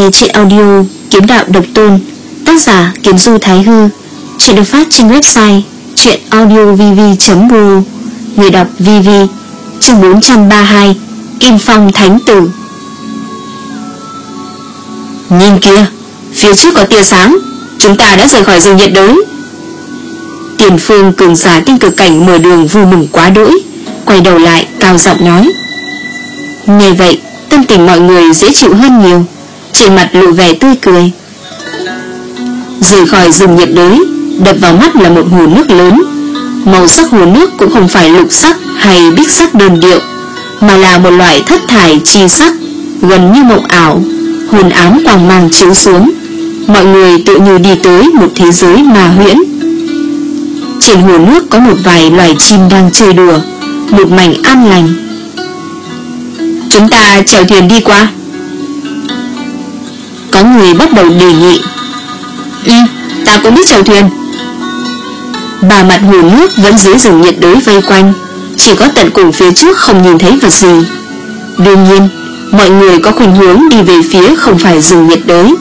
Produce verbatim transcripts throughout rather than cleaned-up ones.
nghe truyện audio Kiếm Đạo Độc Tôn, tác giả Kiếm Du Thái Hư. Truyện được phát trên website truyện audio v v chấm r o. Người đọc vê vê. Chương bốn trăm ba mươi hai, Kim Phong Thánh Tử. Nhìn kìa, phía trước có tia sáng, chúng ta đã rời khỏi rừng nhiệt đới. Tiền Phương cường giả tinh cực cảnh mở đường vui mừng quá đỗi, quay đầu lại cao giọng nói. Nghe vậy, tâm tình mọi người dễ chịu hơn nhiều, trên mặt lộ vẻ tươi cười. Rời khỏi rừng nhiệt đới, đập vào mắt là một hồ nước lớn. Màu sắc hồ nước cũng không phải lục sắc hay bích sắc đơn điệu, mà là một loại thất thải chi sắc, gần như mộng ảo, hồn ám quang mang chiếu xuống. Mọi người tự như đi tới một thế giới ma huyễn. Trên hồ nước có một vài loài chim đang chơi đùa, một mảnh an lành. Chúng ta chèo thuyền đi qua. Có người bắt đầu đề nghị. Ừ, ta cũng biết chèo thuyền. Ba mặt hồ nước vẫn dưới rừng nhiệt đới vây quanh, chỉ có tận cùng phía trước không nhìn thấy vật gì. Đương nhiên, mọi người có khuynh hướng đi về phía không phải rừng nhiệt đới.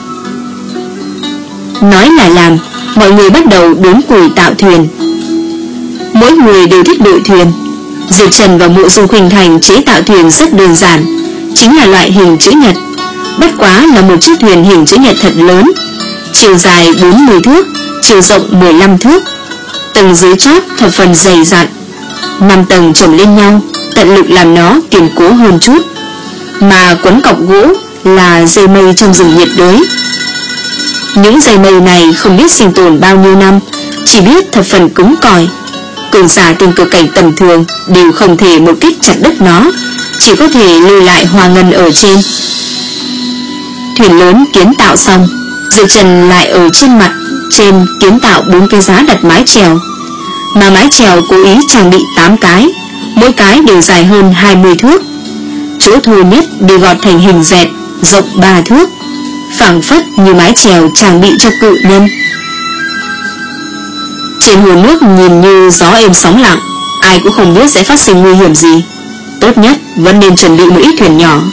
Nói là làm, mọi người bắt đầu đốn củi tạo thuyền. Mỗi người đều thích đội thuyền. Diệp Trần và Mộ Dung Khuynh Thành chế tạo thuyền rất đơn giản, chính là loại hình chữ nhật. Bất quá là một chiếc thuyền hình chữ nhật thật lớn, chiều dài bốn mươi thước, chiều rộng mười lăm thước. Tầng dưới chót thập phần dày dặn, năm tầng chồng lên nhau, tận lực làm nó kiên cố hơn chút. Mà quấn cọc gỗ là dây mây trong rừng nhiệt đới. Những dây mây này không biết sinh tồn bao nhiêu năm, chỉ biết thập phần cứng cỏi. Cường giả tinh cực cảnh tầm thường đều không thể một kích chặt đứt nó, chỉ có thể lưu lại hoa ngân ở trên. Thuyền lớn kiến tạo xong, Diệp Trần lại ở trên mặt trên kiến tạo bốn cái giá đặt mái chèo, mà mái chèo cố ý trang bị tám cái, mỗi cái đều dài hơn hai mươi thước. Chỗ thô nhất đều gọt thành hình dẹt, rộng ba thước, phảng phất như mái chèo trang bị cho cự nhân. Trên hồ nước nhìn như gió êm sóng lặng, ai cũng không biết sẽ phát sinh nguy hiểm gì. Tốt nhất vẫn nên chuẩn bị một ít thuyền nhỏ.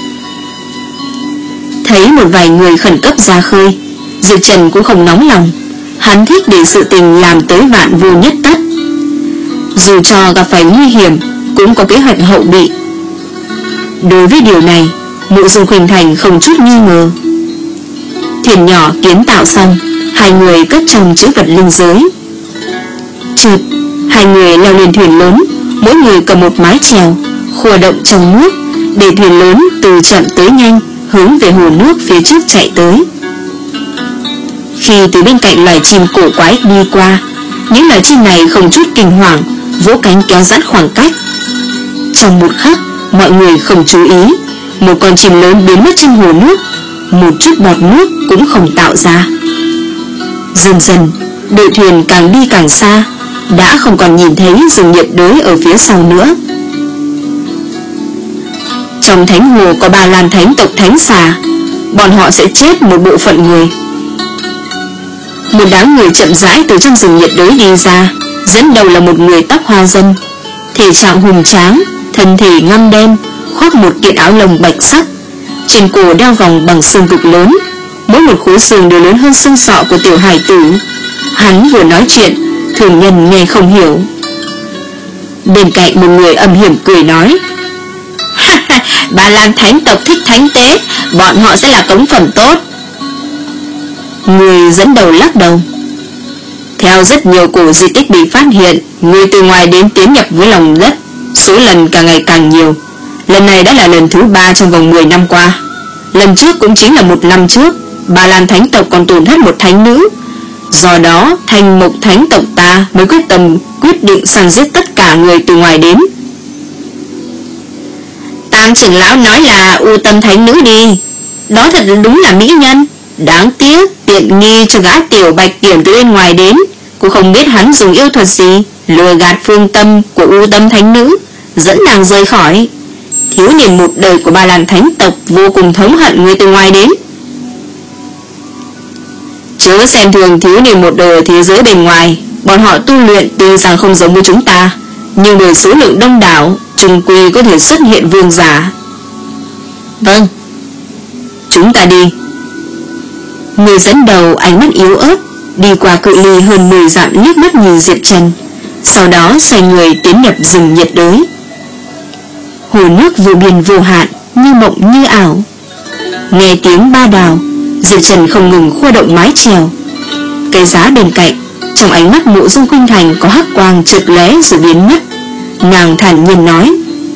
Thấy một vài người khẩn cấp ra khơi, Diệp Trần cũng không nóng lòng. Hắn thích để sự tình làm tới vạn vô nhất tất. Dù cho gặp phải nguy hiểm, cũng có kế hoạch hậu bị. Đối với điều này, Mộ Dung Khuynh Thành không chút nghi ngờ. Thuyền nhỏ kiến tạo xong, hai người cất trong chữ vật linh giới. Chợt, hai người leo lên thuyền lớn, mỗi người cầm một mái chèo, khua động trong nước, để thuyền lớn từ chậm tới nhanh hướng về hồ nước phía trước chạy tới. Khi từ bên cạnh loài chim cổ quái đi qua, những loài chim này không chút kinh hoàng, vỗ cánh kéo giãn khoảng cách. Trong một khắc, mọi người không chú ý, một con chim lớn biến mất trong hồ nước, một chút bọt nước cũng không tạo ra. Dần dần, đội thuyền càng đi càng xa, đã không còn nhìn thấy rừng nhiệt đới ở phía sau nữa. Trong thánh hồ có ba lan thánh tộc thánh xà, bọn họ sẽ chết một bộ phận người. Một đám người chậm rãi từ trong rừng nhiệt đới đi ra, dẫn đầu là một người tóc hoa dâm, thể trạng hùng tráng, thân thể ngăm đen, khoác một kiện áo lông bạch sắc, trên cổ đeo vòng bằng xương cực lớn, mỗi một khối xương đều lớn hơn xương sọ của tiểu hải tử. Hắn vừa nói chuyện, thường nhân nghe không hiểu. Bên cạnh một người âm hiểm cười nói. Ba Lan thánh tộc thích thánh tế, bọn họ sẽ là cống phẩm tốt. Người dẫn đầu lắc đầu. Theo rất nhiều cổ di tích bị phát hiện, người từ ngoài đến tiến nhập với lòng đất, số lần càng ngày càng nhiều. Lần này đã là lần thứ ba trong vòng mười năm qua. Lần trước cũng chính là một năm trước, Ba Lan thánh tộc còn tổn thất một thánh nữ. Do đó, Thanh Mộc thánh tộc ta mới quyết tâm quyết định săn giết tất cả người từ ngoài đến. Tam trưởng lão nói là U Tâm thánh nữ đi, đó thật đúng là mỹ nhân. Đáng tiếc tiện nghi cho gã tiểu bạch kiểm từ bên ngoài đến, cũng không biết hắn dùng yêu thuật gì lừa gạt phương tâm của U Tâm thánh nữ, dẫn nàng rời khỏi. Thiếu niên một đời của Ba Lan thánh tộc vô cùng thống hận người từ ngoài đến. Chớ xem thường thiếu niên một đời ở thế giới bên ngoài, bọn họ tu luyện tuy rằng không giống với chúng ta, nhưng bởi số lượng đông đảo, chung quy có thể xuất hiện vương giả. Vâng, chúng ta đi. Người dẫn đầu ánh mắt yếu ớt đi qua cự ly hơn mười dặm liếc mắt nhìn Diệp Trần, sau đó xoay người tiến nhập rừng nhiệt đới. Hồ nước vô biên vô hạn, như mộng như ảo. Nghe tiếng ba đào, Diệp Trần không ngừng khua động mái chèo. Cây giá bên cạnh, trong ánh mắt Mộ Dung Khuynh Thành có hắc quang chợt lóe rồi biến mất. Nàng thản nhiên nói: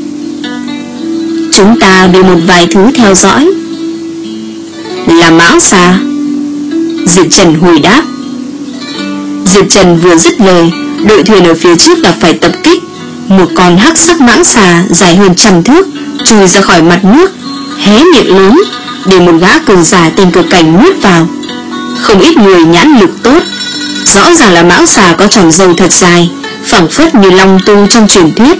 chúng ta bị một vài thứ theo dõi. Là mãng xà? Diệp Trần hồi đáp. Diệp Trần vừa dứt lời, đội thuyền ở phía trước gặp phải tập kích. Một con hắc sắc mãng xà dài hơn trăm thước chui ra khỏi mặt nước, hé miệng lớn để một gã cường giả tên Cực Cảnh nuốt vào. Không ít người nhãn lực tốt, rõ ràng là mãng xà có tròng râu thật dài, phảng phất như long tu trong truyền thuyết.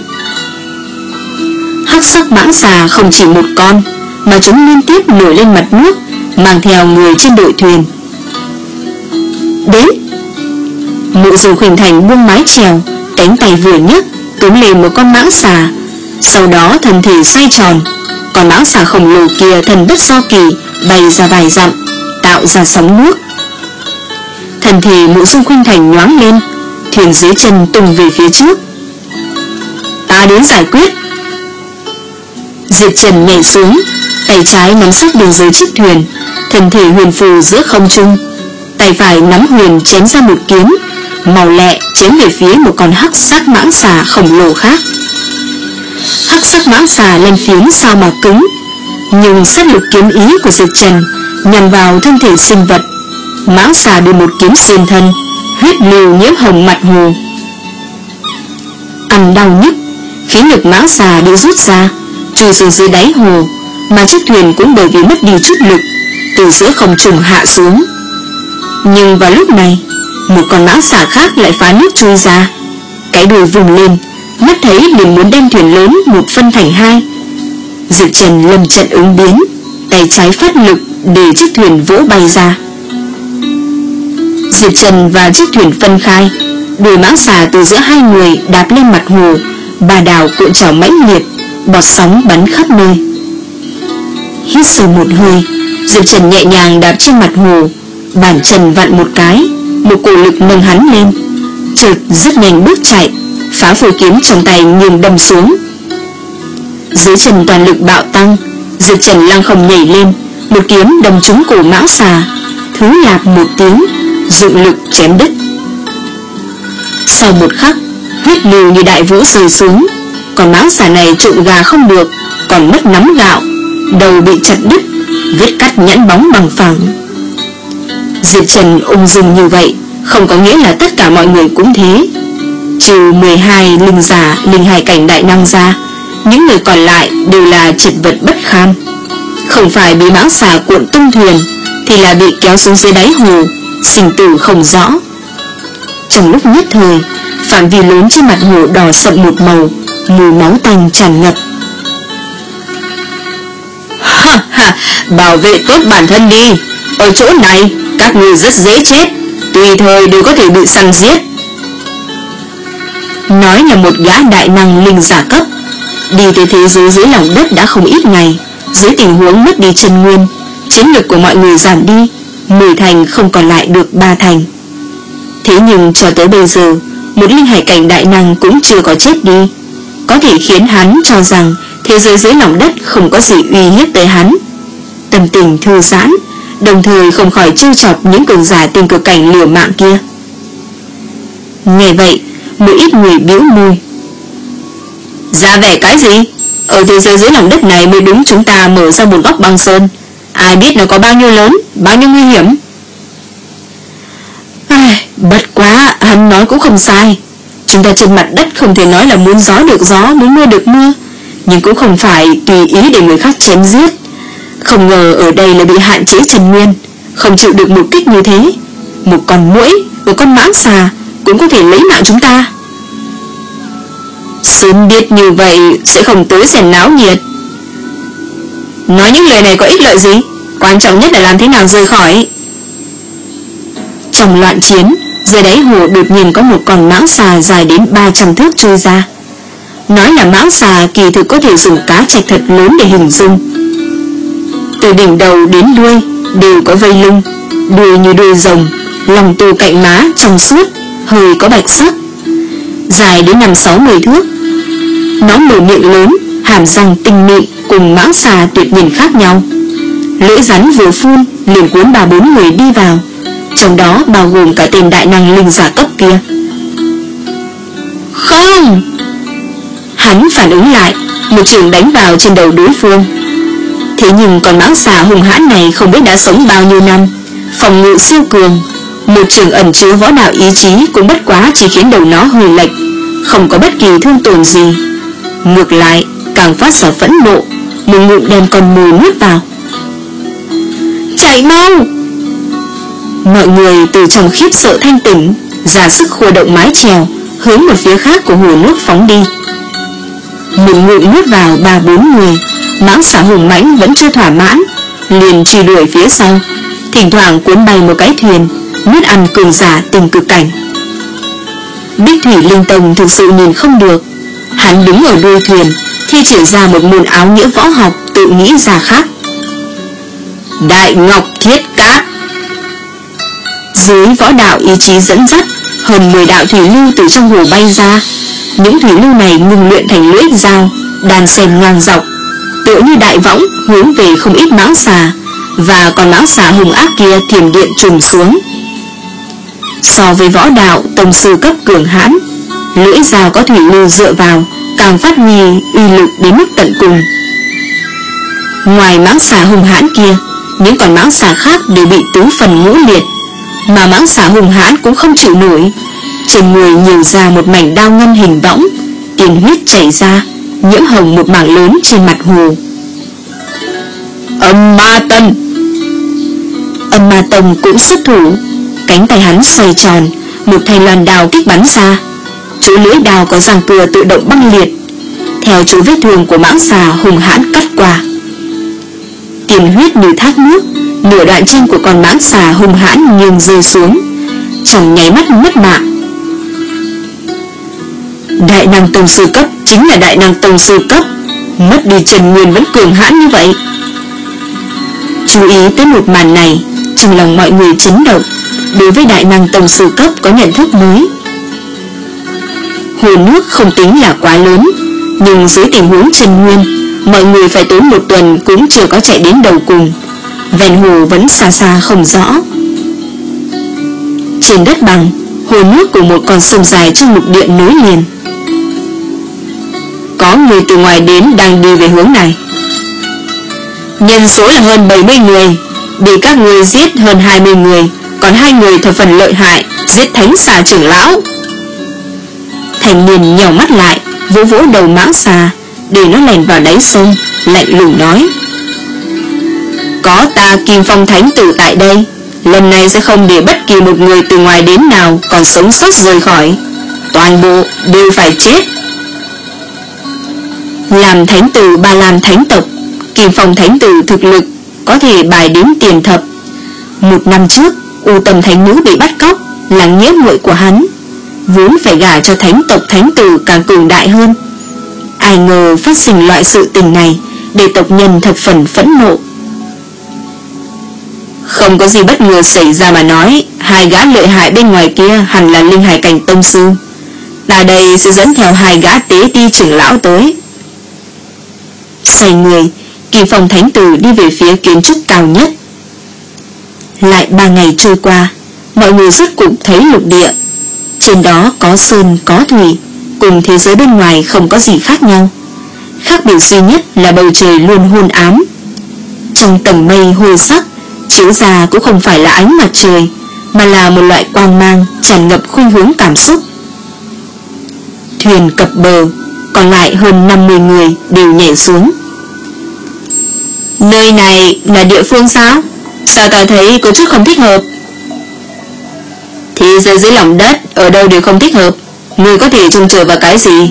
Hắc sắc mãng xà không chỉ một con, mà chúng liên tiếp nổi lên mặt nước, mang theo người trên đội thuyền. Đến! Mộ Dung Khuynh Thành buông mái chèo, cánh tay vừa nhấc túm lên một con mãng xà, sau đó thân thể xoay tròn. Con mãng xà khổng lồ kia thần bất do kỳ bay ra vài dặm, tạo ra sóng nước. Thân thể Mộ Dung Khuynh Thành nhoáng lên, thuyền dưới chân tung về phía trước. Ta đến giải quyết. Diệp Trần nhảy xuống, tay trái nắm sát đường dưới chiếc thuyền, thân thể huyền phù giữa không trung, tay phải nắm huyền chém ra một kiếm, màu lẹ chém về phía một con hắc sắc mãng xà khổng lồ khác. Hắc sắc mãng xà lên phiến sao mà cứng, nhưng sát lực kiếm ý của Diệp Trần nhằm vào thân thể sinh vật, mãng xà bị một kiếm xuyên thân, huyết lưu nhiễm hồng mặt hồ. Ăn đau nhức, khí lực mãng xà bị rút ra, chui xuống dưới đáy hồ, mà chiếc thuyền cũng bởi vì mất đi chút lực, từ giữa không trung hạ xuống. Nhưng vào lúc này, một con mãng xà khác lại phá nước chui ra, cái đuôi vùng lên, mắt thấy liền muốn đem thuyền lớn một phân thành hai. Diệp Trần lâm trận ứng biến, tay trái phát lực để chiếc thuyền vỗ bay ra. Diệp Trần và chiếc thuyền phân khai, đuôi mãng xà từ giữa hai người đạp lên mặt hồ, bà đào cuộn trào mãnh liệt, bọt sóng bắn khắp nơi. Hít sâu một hơi, Diệp Trần nhẹ nhàng đạp trên mặt hồ, bàn chân vặn một cái, một cổ lực nâng hắn lên, chợt rất nhanh bước chạy, phá phôi kiếm trong tay nghiêng đâm xuống. Dưới chân toàn lực bạo tăng, Diệp Trần lăng không nhảy lên, một kiếm đâm trúng cổ mãng xà, thứ lạp một tiếng, dụng lực chém đứt. Sau một khắc, huyết lưu như đại vũ rơi xuống, còn mãng xà này trộn gà không được, còn mất nắm gạo, đầu bị chặt đứt, vết cắt nhẵn bóng bằng phẳng. Diệp Trần ung dung như vậy không có nghĩa là tất cả mọi người cũng thế. Trừ mười hai linh giả, linh hải cảnh đại năng ra, những người còn lại đều là chật vật bất kham. Không phải bị mãng xà cuộn tung thuyền, thì là bị kéo xuống dưới đáy hồ, sinh tử không rõ. Trong lúc nhất thời, phạm vi lớn trên mặt hồ đỏ sậm một màu, mùi máu tanh tràn ngập. Ha ha, bảo vệ tốt bản thân đi. Ở chỗ này, các người rất dễ chết, tùy thời đều có thể bị săn giết. Nói là một gã đại năng linh giả cấp, đi tới thế giới dưới lòng đất đã không ít ngày. Dưới tình huống mất đi chân nguyên, chiến lực của mọi người giảm đi, mười thành không còn lại được ba thành. Thế nhưng cho tới bây giờ, một linh hải cảnh đại năng cũng chưa có chết đi, có thể khiến hắn cho rằng thế giới dưới lòng đất không có gì uy hiếp tới hắn. Tâm tình thư giãn, đồng thời không khỏi trêu chọc những cường giả tên Cực Cảnh liều mạng kia. Nghe vậy, một ít người bĩu môi. Ra vẻ cái gì? Ở thế giới dưới lòng đất này mới đúng chúng ta mở ra một góc băng sơn, ai biết nó có bao nhiêu lớn, bao nhiêu nguy hiểm. Ai, bất quá, hắn nói cũng không sai. Chúng ta trên mặt đất không thể nói là muốn gió được gió, muốn mưa được mưa, nhưng cũng không phải tùy ý để người khác chém giết. Không ngờ ở đây là bị hạn chế chân nguyên, không chịu được một kích như thế. Một con muỗi, một con mãng xà cũng có thể lấy mạng chúng ta. Sớm biết như vậy sẽ không tối rèn náo nhiệt. Nói những lời này có ích lợi gì? Quan trọng nhất là làm thế nào rời khỏi. Trong loạn chiến, dưới đáy hồ đột nhiên có một con mãng xà dài đến ba trăm thước trôi ra. Nói là mãng xà kỳ thực có thể dùng cá trạch thật lớn để hình dung. Từ đỉnh đầu đến đuôi đều có vây lưng, đuôi như đuôi rồng, lòng tù cạnh má trong suốt, hơi có bạch sắc, dài đến năm sáu mươi thước. Nó mở miệng lớn, hàm răng tinh mịn cùng mãng xà tuyệt nhìn khác nhau. Lưỡi rắn vừa phun liền cuốn ba bốn người đi vào, trong đó bao gồm cả tên đại năng linh giả cấp kia. Không! Hắn phản ứng lại, một chưởng đánh vào trên đầu đối phương. Thế nhưng con mãng xà hung hãn này không biết đã sống bao nhiêu năm, phòng ngự siêu cường, một chưởng ẩn chứa võ đạo ý chí cũng bất quá chỉ khiến đầu nó hơi lệch, không có bất kỳ thương tổn gì. Ngược lại càng phát ra phẫn nộ, một ngụm đem con mồi nuốt vào. Chạy mau! Mọi người từ trong khiếp sợ thanh tỉnh, ra sức khua động mái chèo, hướng một phía khác của hồ nước phóng đi. Một ngụm nuốt vào ba bốn người, mãng xà hùng mãnh vẫn chưa thỏa mãn, liền truy đuổi phía sau, thỉnh thoảng cuốn bay một cái thuyền, nuốt ăn cường giả tình cực cảnh. Bích Thủy Linh Tông thực sự nhìn không được, hắn đứng ở đuôi thuyền, thi triển ra một môn áo nghĩa võ học tự nghĩ ra khác. Đại Ngọc Thiết Cát. Dưới võ đạo ý chí dẫn dắt, hơn mười đạo thủy lưu từ trong hồ bay ra. Những thủy lưu này ngừng luyện thành lưỡi dao, đan xen ngang dọc, tựa như đại võng hướng về không ít mãng xà, và còn mãng xà hung ác kia thiểm điện trùng xuống. So với võ đạo tông sư cấp cường hãn, lưỡi dao có thủy lưu dựa vào càng phát huy uy lực đến mức tận cùng. Ngoài mãng xà hung hãn kia, những con mãng xà khác đều bị tứ phần ngũ liệt, mà mãng xà hung hãn cũng không chịu nổi. Trên người nhiều ra một mảnh đao ngân hình võng, tiền huyết chảy ra, nhiễm hồng một mảng lớn trên mặt hồ. Âm Ma Tân. Âm Ma Tông cũng xuất thủ, cánh tay hắn xoay tròn, một thanh loan đao kích bắn ra. Chỗ lưỡi đao có răng cưa tự động băng liệt, theo chỗ vết thương của mãng xà hung hãn cắt qua. Tiền huyết như thác nước, nửa đoạn chân của con mãng xà hung hãn nghiêng rơi xuống, trong nháy mắt mất mạng. Đại năng tông sư cấp chính là đại năng tông sư cấp, mất đi chân nguyên vẫn cường hãn như vậy. Chú ý tới một màn này, trong lòng mọi người chấn động, đối với đại năng tông sư cấp có nhận thức mới. Hồ nước không tính là quá lớn, nhưng dưới tình huống chân nguyên, mọi người phải tốn một tuần cũng chưa có chạy đến đầu cùng. Ven hồ vẫn xa xa không rõ. Trên đất bằng, hồ nước của một con sông dài trong lục địa nối liền. Có người từ ngoài đến đang đi về hướng này. Nhân số là hơn bảy mươi người, bị các người giết hơn hai mươi người, còn hai người thập phần lợi hại, giết thánh xà trưởng lão. Thành niên nhèo mắt lại, vỗ vỗ đầu mãng xà, để nó lèn vào đáy sông, lạnh lùng nói: Có ta Kim Phong Thánh Tử tại đây, lần này sẽ không để bất kỳ một người từ ngoài đến nào còn sống sót rời khỏi, toàn bộ đều phải chết. Làm thánh tử Ba Lan thánh tộc, Kim Phong Thánh Tử thực lực có thể bài đến tiền thập. Một năm trước, U Tâm Thánh Nữ bị bắt cóc, là nghĩa muội của hắn, vốn phải gả cho thánh tộc thánh tử càng cường đại hơn. Ai ngờ phát sinh loại sự tình này, để tộc nhân thập phần phẫn nộ. Không có gì bất ngờ xảy ra mà nói, hai gã lợi hại bên ngoài kia hẳn là linh hải cảnh tông sư. Ta đây sẽ dẫn theo hai gã tế ti trưởng lão tới. Xoay người, Kim Phong Thánh Tử đi về phía kiến trúc cao nhất. Lại ba ngày trôi qua, mọi người rốt cục thấy lục địa. Trên đó có sơn có thủy, cùng thế giới bên ngoài không có gì khác nhau. Khác biệt duy nhất là bầu trời luôn hôn ám. Trong tầng mây hôi sắc, chiếu ra cũng không phải là ánh mặt trời, mà là một loại quang mang tràn ngập khuynh hướng cảm xúc. Thuyền cập bờ, còn lại hơn năm mươi người đều nhảy xuống. Nơi này là địa phương sao? Sao ta thấy có chút không thích hợp? Thì rơi dưới lòng đất, ở đâu đều không thích hợp. Người có thể trông chờ vào cái gì?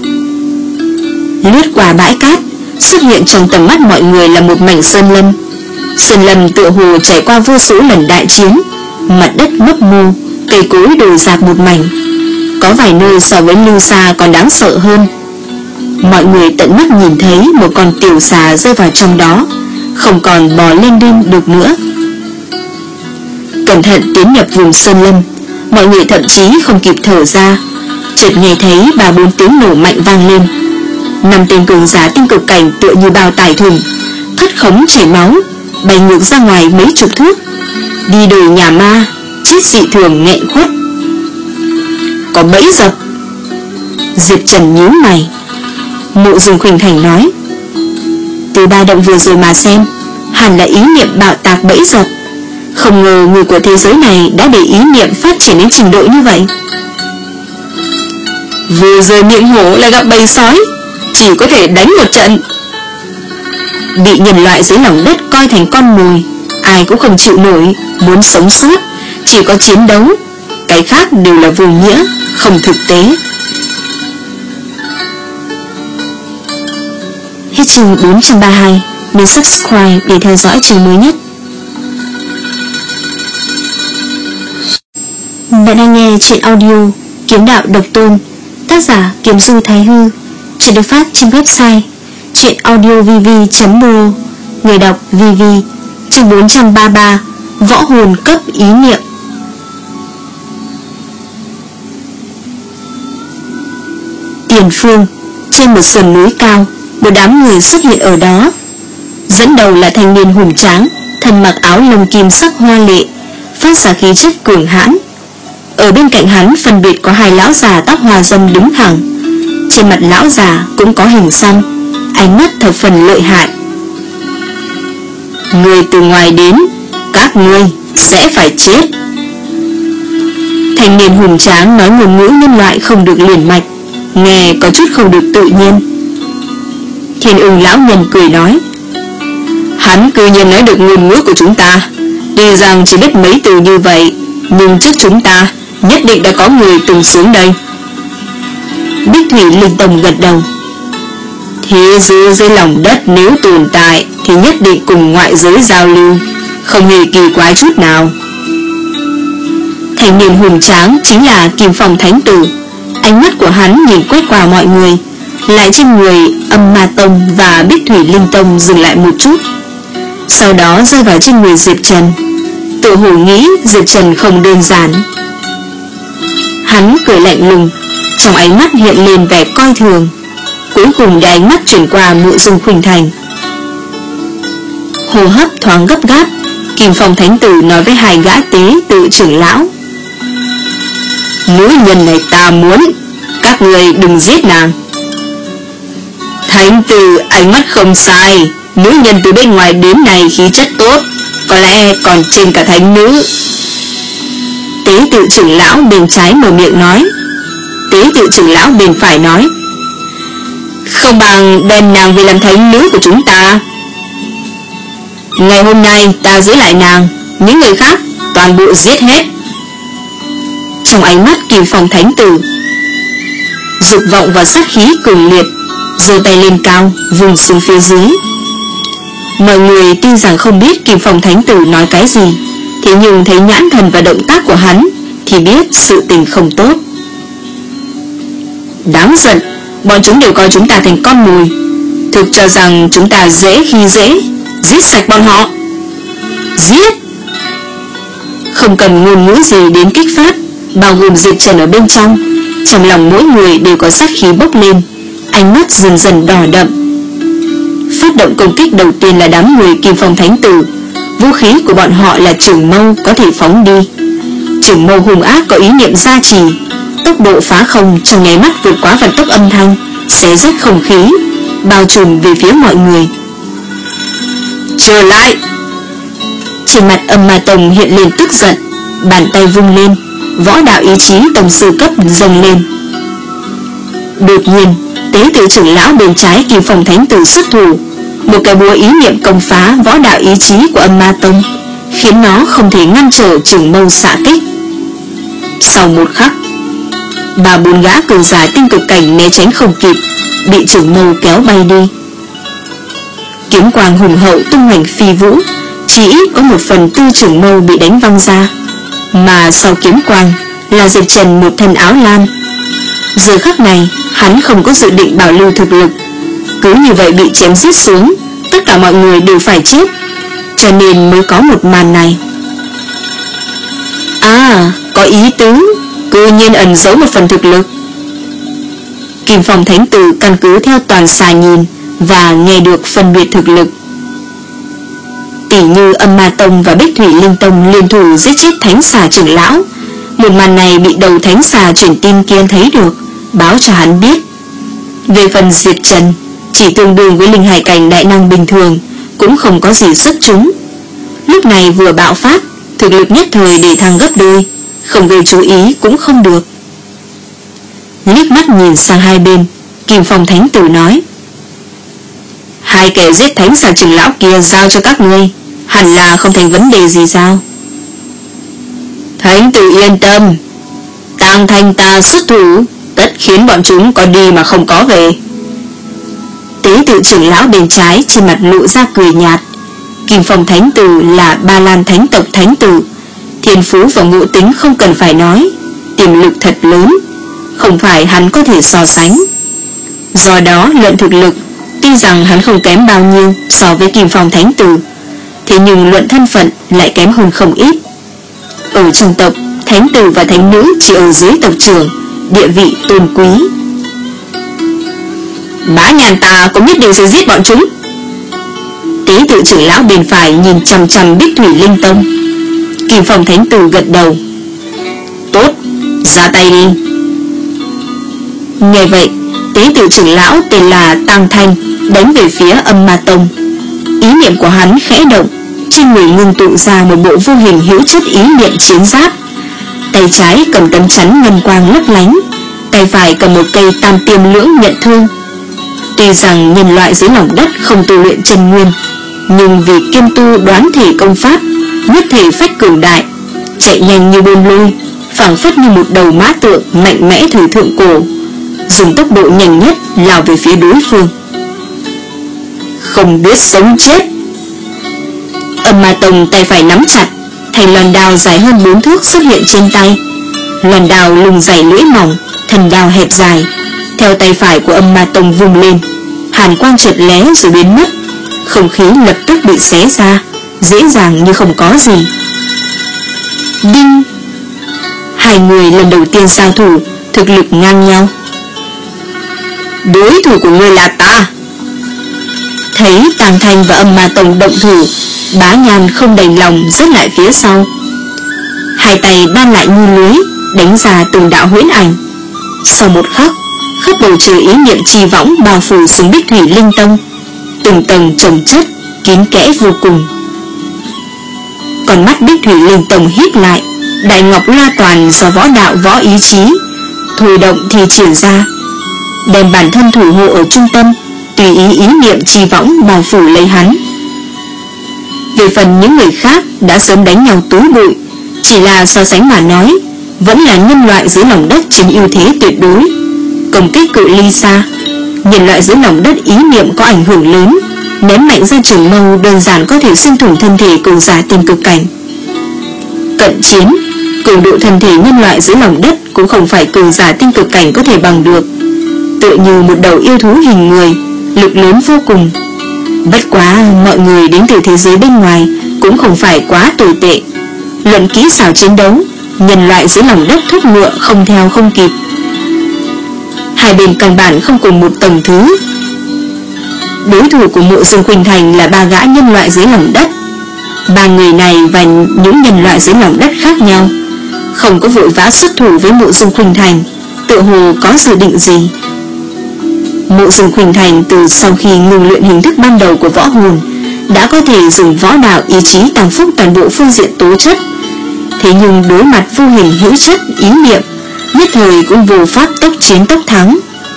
Lướt qua bãi cát, xuất hiện trong tầm mắt mọi người là một mảnh sơn lâm. Sơn lâm tựa hồ trải qua vô số lần đại chiến, mặt đất mấp mô, cây cối đổ rạp một mảnh. Có vài nơi so với lưu xa còn đáng sợ hơn. Mọi người tận mắt nhìn thấy một con tiểu xà rơi vào trong đó, không còn bò lên đên được nữa. cẩn thận tiến nhập vùng sơn lâm. Mọi người thậm chí không kịp thở ra, chợt nghe thấy ba bốn tiếng nổ mạnh vang lên. Năm tên cường giả tinh cực cảnh tựa như bao tải thùng, thất khống chảy máu, bay ngược ra ngoài mấy chục thước. Đi đời nhà ma, chết dị thường nghẹn khuất. Có bẫy dập. Diệp Trần nhíu mày. Mộ Dung Khuynh Thành nói, từ ba động vừa rồi mà xem, hẳn là ý niệm bạo tạc bẫy dập. Không ngờ người của thế giới này đã để ý niệm phát triển đến trình độ như vậy. Vừa rồi miệng hổ lại gặp bầy sói, chỉ có thể đánh một trận. Bị nhân loại dưới lòng đất coi thành con mồi, ai cũng không chịu nổi. Muốn sống sót chỉ có chiến đấu, cái khác đều là vô nghĩa, không thực tế. Hết chương bốn trăm ba mươi hai. Nhấn subscribe để theo dõi chương mới nhất. Bạn đang nghe chuyện audio Kiếm Đạo Độc Tôn, tác giả Kiếm Du Thái Hư. Chuyện được phát trên website chuyenaudiovv chấm pro. Người đọc vê vê. Chương bốn trăm ba mươi ba. Võ hồn cấp ý niệm. Tiền phương, trên một sườn núi cao, một đám người xuất hiện ở đó. Dẫn đầu là thanh niên hùng tráng, thân mặc áo lông kim sắc hoa lệ, phát ra khí chất cường hãn. Ở bên cạnh hắn phân biệt có hai lão già tóc hoa râm đứng thẳng. Trên mặt lão già cũng có hình xăm, ánh mắt thập phần lợi hại. Người từ ngoài đến, các ngươi sẽ phải chết. Thanh niên hùng tráng nói ngôn ngữ nhân loại không được liền mạch, nghe có chút không được tự nhiên. Thiên Ưng lão nhân cười nói, hắn cư nhiên nói được ngôn ngữ của chúng ta. Tuy rằng chỉ biết mấy từ như vậy, nhưng trước chúng ta nhất định đã có người từng xuống đây. Bích Thủy Linh Tông gật đầu. Thế giới dưới lòng đất nếu tồn tại thì nhất định cùng ngoại giới giao lưu, không hề kỳ quái chút nào. Thanh niên hùng tráng chính là Kim Phong Thánh Tử. Ánh mắt của hắn nhìn quét qua mọi người, lại trên người Âm Ma Tông và Bích Thủy Linh Tông dừng lại một chút, sau đó rơi vào trên người Diệp Trần. Tự hồ nghĩ Diệp Trần không đơn giản. Hắn cười lạnh lùng, trong ánh mắt hiện lên vẻ coi thường. Cuối cùng để ánh mắt chuyển qua Mộ Dung Khuynh Thành. Hô hấp thoáng gấp gáp, Kim Phong Thánh Tử nói với hai gã tế tự trưởng lão, nữ nhân này ta muốn, các người đừng giết nàng. Thánh Tử ánh mắt không sai, nữ nhân từ bên ngoài đến này khí chất tốt, có lẽ còn trên cả thánh nữ. Tế tự trưởng lão bên trái mở miệng nói. Tế tự trưởng lão bên phải nói, không bằng đem nàng về làm thánh nữ của chúng ta. Ngày hôm nay ta giữ lại nàng, những người khác toàn bộ giết hết. Trong ánh mắt Kim Phong Thánh Tử, dục vọng và sát khí cường liệt, giơ tay lên cao, vùng xuống phía dưới. Mọi người tin rằng không biết Kim Phong Thánh Tử nói cái gì, thế nhưng thấy nhãn thần và động tác của hắn thì biết sự tình không tốt. Đáng giận, bọn chúng đều coi chúng ta thành con mồi, thực cho rằng chúng ta dễ khi dễ. Giết sạch bọn họ. Giết. Không cần ngôn ngữ gì đến kích phát, bao gồm Diệp Trần ở bên trong, trong lòng mỗi người đều có sát khí bốc lên, ánh mắt dần dần đỏ đậm. Phát động công kích đầu tiên là đám người Kim Phong Thánh Tử. Vũ khí của bọn họ là trường mâu có thể phóng đi. Trường mâu hung ác có ý niệm gia trì, tốc độ phá không trong nháy mắt vượt quá vận tốc âm thanh, xé rách không khí, bao trùm về phía mọi người. Trở lại. Trên mặt Âm Ma Tông hiện lên tức giận, bàn tay vung lên, võ đạo ý chí tổng sư cấp dâng lên. Đột nhiên, tế tự trưởng lão bên trái Kim Phong Thánh Tử xuất thủ, một cái búa ý niệm công phá võ đạo ý chí của Âm Ma Tông, khiến nó không thể ngăn trở trường mâu xạ kích. Sau một khắc, ba bốn gã cường giả tinh cực cảnh né tránh không kịp, bị trường mâu kéo bay đi. Kiếm quang hùng hậu tung hoành phi vũ, chỉ ít có một phần tư trường mâu bị đánh văng ra, mà sau kiếm quang là Diệp Trần một thân áo lam. Giờ khắc này hắn không có dự định bảo lưu thực lực, cứ như vậy bị chém giết xuống, tất cả mọi người đều phải chết, cho nên mới có một màn này. Có ý tứ, cư nhiên ẩn giấu một phần thực lực. Kim Phong Thánh Tử căn cứ theo toàn xà nhìn và nghe được phân biệt thực lực. Tỷ như Âm Ma Tông và Bích Thủy Linh Tông liên thủ giết chết Thánh Xà trưởng lão. Một màn này bị đầu Thánh Xà truyền tin kia thấy được, báo cho hắn biết. Về phần Diệp Trần, chỉ tương đương với linh hải cảnh đại năng bình thường, cũng không có gì xuất chúng. Lúc này vừa bạo phát, thực lực nhất thời để thăng gấp đôi, không gây chú ý cũng không được. Liếc mắt nhìn sang hai bên, Kim Phong Thánh Tử nói: hai kẻ giết Thánh Xà trưởng lão kia giao cho các ngươi, hẳn là không thành vấn đề gì sao? Thánh Tử yên tâm, Tàng Thanh ta xuất thủ, tất khiến bọn chúng có đi mà không có về. Tế tự trưởng lão bên trái trên mặt lộ ra cười nhạt. Kim Phong Thánh Tử là Ba Lan Thánh tộc Thánh Tử, thiên phú và ngộ tính không cần phải nói, tiềm lực thật lớn, không phải hắn có thể so sánh. Do đó luận thực lực, tuy rằng hắn không kém bao nhiêu so với Kim Phong Thánh Tử, thế nhưng luận thân phận lại kém hơn không ít. Ở trong tộc, Thánh Tử và Thánh Nữ chỉ ở dưới tộc trưởng, địa vị tôn quý. Bá Nhàn ta cũng biết định sẽ giết bọn chúng. Tế tự trưởng lão bên phải nhìn chằm chằm Bích Thủy Linh Tông. Kim Phong Thánh Tử gật đầu: tốt, ra tay đi. Nghe vậy, tế tự trưởng lão tên là Tăng Thanh đánh về phía Âm Ma Tông. Ý niệm của hắn khẽ động, trên người ngưng tụ ra một bộ vô hình hữu chất ý niệm chiến giáp. Tay trái cầm tấm chắn ngân quang lấp lánh, tay phải cầm một cây tam tiêm lưỡng nhận thương. Tuy rằng nhân loại dưới lòng đất không tu luyện chân nguyên, nhưng vì kiêm tu đoán thể công pháp, nhất thể phách cường đại, chạy nhanh như bôn lôi, phảng phất như một đầu mã tượng mạnh mẽ thời thượng cổ, dùng tốc độ nhanh nhất lao về phía đối phương. Không biết sống chết. Âm Ma Tông tay phải nắm chặt, thành loan đao dài hơn bốn thước xuất hiện trên tay. Loan đao lùng dày lưỡi mỏng, thân đao hẹp dài. Theo tay phải của Âm Ma Tông vung lên, hàn quang chợt lóe rồi biến mất, không khí lập tức bị xé ra, dễ dàng như không có gì. Đinh! Hai người lần đầu tiên giao thủ, thực lực ngang nhau. Đối thủ của ngươi là ta. Thấy Tàng Thanh và Âm Ma Tông động thủ, Bá Nhàn không đành lòng rớt lại phía sau. Hai tay đan lại như lưới, đánh ra từng đạo huyễn ảnh. Sau một khắc, khắp bầu trời ý niệm trì võng bao phủ xuống Bích Thủy Linh Tông, từng tầng chồng chất, kín kẽ vô cùng. Còn mắt Bích Thủy Linh Tông híp lại, đại ngọc la toàn do võ đạo võ ý chí thôi động thì triển ra, đem bản thân thủ hộ ở trung tâm, tùy ý ý niệm trì võng bao phủ lấy hắn. Về phần những người khác đã sớm đánh nhau túi bụi, chỉ là so sánh mà nói, vẫn là nhân loại dưới lòng đất chiếm ưu thế tuyệt đối, công kích cự ly xa. Nhân loại dưới lòng đất ý niệm có ảnh hưởng lớn, ném mạnh ra trường mâu đơn giản có thể xuyên thủng thân thể cường giả tiên cực cảnh. Cận chiến, cường độ thân thể nhân loại dưới lòng đất cũng không phải cường giả tiên cực cảnh có thể bằng được, tựa như một đầu yêu thú hình người, lực lớn vô cùng. Bất quá mọi người đến từ thế giới bên ngoài cũng không phải quá tồi tệ. Luận kỹ xảo chiến đấu, nhân loại dưới lòng đất thúc ngựa không theo không kịp. Hai bên căn bản không cùng một tầng thứ. Đối thủ của Mộ Dương Khuynh Thành là ba gã nhân loại dưới lòng đất. Ba người này và những nhân loại dưới lòng đất khác nhau, không có vội vã xuất thủ với Mộ Dương Khuynh Thành, tựa hồ có dự định gì. Mộ Dương Khuynh Thành từ sau khi ngừng luyện hình thức ban đầu của võ hồn, đã có thể dùng võ đạo ý chí tăng phúc toàn bộ phương diện tố chất. Thế nhưng đối mặt vô hình hữu chất ý niệm, nhất thời cũng vô pháp tốc chiến tốc thắng.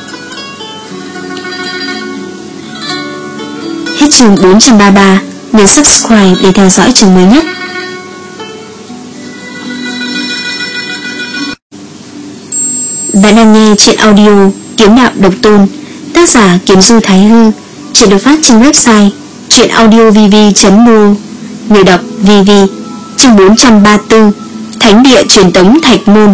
Hết chương bốn trăm ba mươi ba, nhấn subscribe để theo dõi chương mới nhất. Bạn đang nghe chuyện audio Kiếm Đạo Độc Tôn, tác giả Kiếm Du Thái Hư. Chuyện được phát trên website truyện audio v v chấm m o. Người đọc vê vê. Chương bốn trăm ba mươi tư, Thánh địa truyền tống Thạch Môn.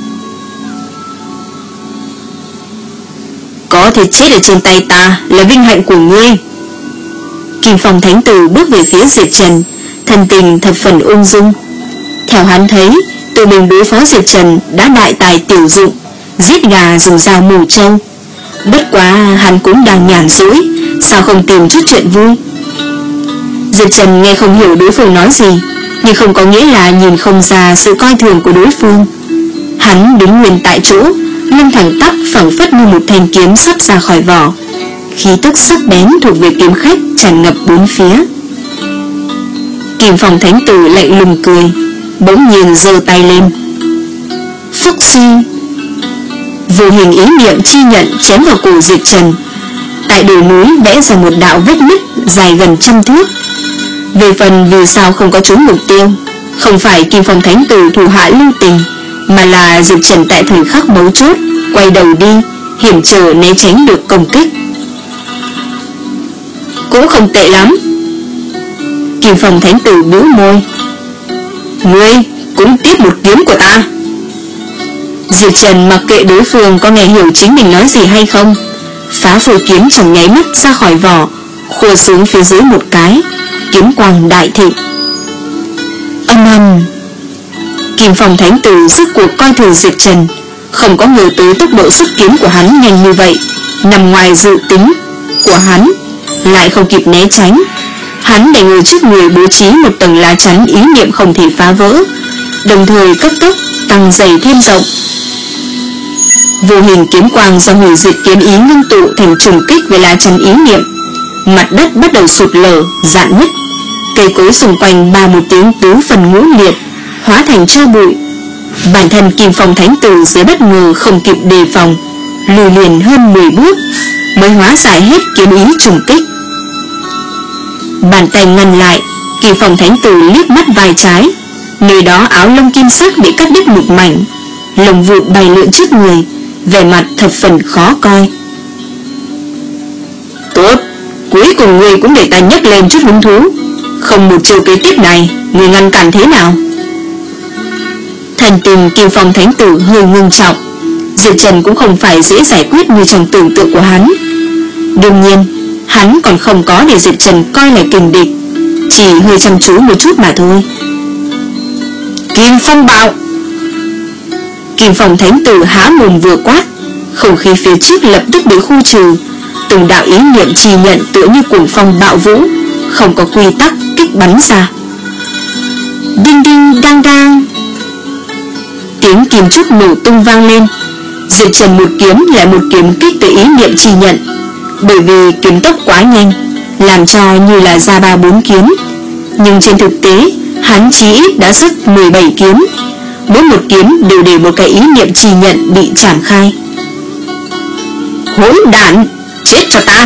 Có thể chết ở trên tay ta là vinh hạnh của ngươi. Kim Phong Thánh Tử bước về phía Diệp Trần, thần tình thập phần ung dung. Theo hắn thấy, Tự mình đối phó Diệp Trần đã đại tài tiểu dụng, giết gà dùng dao mổ trâu. Bất quá hắn cũng đang nhàn rỗi, sao không tìm chút chuyện vui. Diệp Trần nghe không hiểu đối phương nói gì, nhưng không có nghĩa là nhìn không ra sự coi thường của đối phương. Hắn đứng nguyên tại chỗ, lưng thẳng tắp phẳng phất như một thanh kiếm sắp ra khỏi vỏ. Khí tức sắc bén thuộc về kiếm khách tràn ngập bốn phía. Kim Phong Thánh Tử lạnh lùng cười, bỗng nhiên giơ tay lên. Phúc suy, vô hình ý niệm chi nhận chém vào cổ Diệp Trần. Tại đồi núi vẽ ra một đạo vết nứt dài gần trăm thước. Về phần vì sao không có trúng mục tiêu, không phải Kim Phong Thánh Tử thủ hạ lưu tình, mà là Diệp Trần tại thời khắc mấu chốt quay đầu đi, hiểm trở né tránh được công kích. Cũng không tệ lắm. Kim Phong Thánh Tử bĩu môi. Ngươi cũng tiếp một kiếm của ta. Diệp Trần mặc kệ đối phương có nghe hiểu chính mình nói gì hay không, phá phôi kiếm trong nháy mắt ra khỏi vỏ, khua xuống phía dưới một cái, kiếm quang đại thịnh. Âm ầm. Kim Phong Thánh Tử rốt cuộc coi thường Diệp Trần, không có ngờ tới tốc độ xuất kiếm của hắn nhanh như vậy, nằm ngoài dự tính của hắn, lại không kịp né tránh. Hắn đẩy người trước người bố trí một tầng lá chắn ý niệm không thể phá vỡ, đồng thời cấp tốc tăng dày thêm rộng. Vô hình kiếm quang do hủy diệt kiếm ý ngưng tụ thành trùng kích với lá chắn ý niệm. Mặt đất bắt đầu sụt lở, rạn nứt, cây cối xung quanh ba một tiếng tứ phần ngũ liệt, hóa thành tro bụi. Bản thân Kim Phong Thánh Tử dưới bất ngờ không kịp đề phòng, lùi liền hơn mười bước mới hóa giải hết kiếm ý trùng kích. Bàn tay ngăn lại, Kim Phong Thánh Tử liếc mắt vai trái, nơi đó áo lông kim sắc bị cắt đứt một mảnh, lồng vụt bay lượn trước người, vẻ mặt thập phần khó coi. Tốt, cuối cùng ngươi cũng để ta nhắc lên chút hứng thú. Không một chiều kế tiếp này, ngươi ngăn cản thế nào? Thần tình Kim Phong Thánh Tử hơi ngưng trọng. Diệp Trần cũng không phải dễ giải quyết như trong tưởng tượng của hắn. Đương nhiên, hắn còn không có để Diệp Trần coi là kình địch, chỉ hơi chăm chú một chút mà thôi. Kim Phong bạo. Kim Phong Thánh Tử há mồm vừa quát, không khí phía trước lập tức bị khu trừ, từng đạo ý niệm trì nhận tựa như cuồng phong bạo vũ, không có quy tắc kích bắn ra. Đinh đinh đang đang, tiếng kim trúc nổ tung vang lên. Diệp Trần một kiếm lại một kiếm kích tới ý niệm trì nhận, bởi vì kiếm tốc quá nhanh, làm cho như là ra ba bốn kiếm, nhưng trên thực tế hắn chỉ ít đã xuất mười bảy kiếm, mỗi một kiếm đều để một cái ý niệm trì nhận bị chảm khai. Hỗn đản, chết cho ta!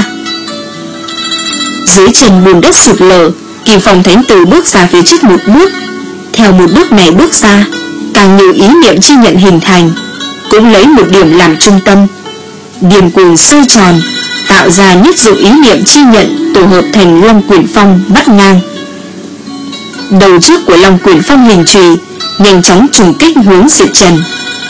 Dưới chân bùn đất sụt lở, Kim Phong Thánh Tử bước ra phía trước một bước. Theo một bước này bước ra, càng nhiều ý niệm chi nhận hình thành, cũng lấy một điểm làm trung tâm, điềm cuồng xoay tròn, tạo ra nhất dụng ý niệm chi nhận tổ hợp thành Long Quyển Phong bắt ngang. Đầu trước của Long Quyển Phong hình chùy nhanh chóng trùng kích hướng Diệp Trần.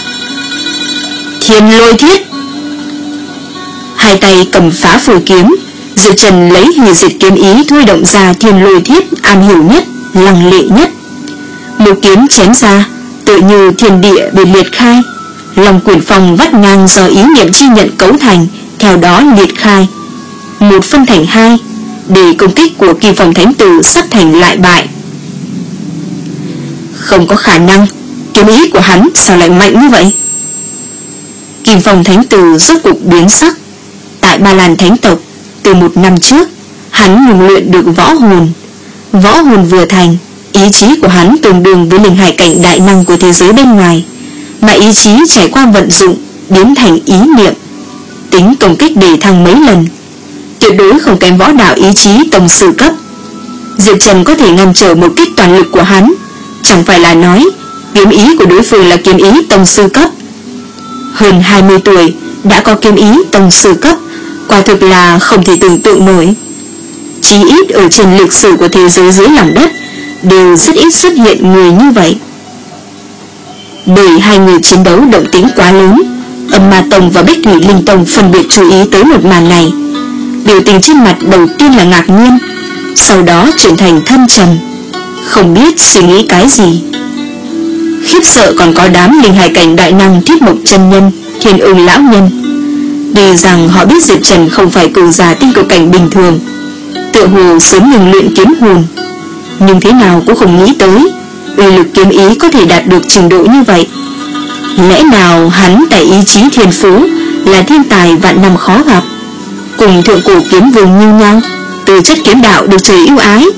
Thiên Lôi Thiết. Hai tay cầm phá phù kiếm, Diệp Trần lấy hủy diệt kiếm ý thôi động ra Thiên Lôi Thiết am hiểu nhất, lăng lệ nhất. Một kiếm chém ra, tự như thiên địa bị liệt khai. Long Quyển Phong vắt ngang do ý niệm chi nhận cấu thành, theo đó liệt khai, một phân thành hai, để công kích của Kim Phong Thánh Tử sắp thành lại bại. Không có khả năng, kiếm ý của hắn sao lại mạnh như vậy? Kim Phong Thánh Tử rốt cuộc biến sắc. Tại Ba Lan Thánh tộc, từ một năm trước, hắn ngừng luyện được võ hồn. Võ hồn vừa thành, ý chí của hắn tương đương với linh hải cảnh đại năng của thế giới bên ngoài, mà ý chí trải qua vận dụng biến thành ý niệm, tính công kích đề thăng mấy lần, tuyệt đối không kém võ đạo ý chí tông sư cấp. Diệp Trần có thể ngăn trở một kích toàn lực của hắn, chẳng phải là nói kiếm ý của đối phương là kiếm ý tông sư cấp. Hơn hai mươi tuổi đã có kiếm ý tông sư cấp, quả thực là không thể tưởng tượng nổi. Chí ít ở trên lịch sử của thế giới dưới lòng đất đều rất ít xuất hiện người như vậy. Bởi hai người chiến đấu động tĩnh quá lớn, Âm Ma Tông và Bích Thủy Linh Tông phân biệt chú ý tới một màn này. Biểu tình trên mặt đầu tiên là ngạc nhiên, sau đó chuyển thành thâm trầm, không biết suy nghĩ cái gì. Khiếp sợ còn có đám linh hải cảnh đại năng Thiết Mộc chân nhân, Thiên Ưng lão nhân. Tuy rằng họ biết Diệp Trần không phải cường giả tinh cực cảnh bình thường, tựa hồ sớm ngừng luyện kiếm hồn, nhưng thế nào cũng không nghĩ tới uy lực kiếm ý có thể đạt được trình độ như vậy. Lẽ nào hắn tại ý chí thiên phú là thiên tài vạn năm khó gặp, cùng thượng cổ kiếm vương như nhau, từ chất kiếm đạo được trời ưu ái.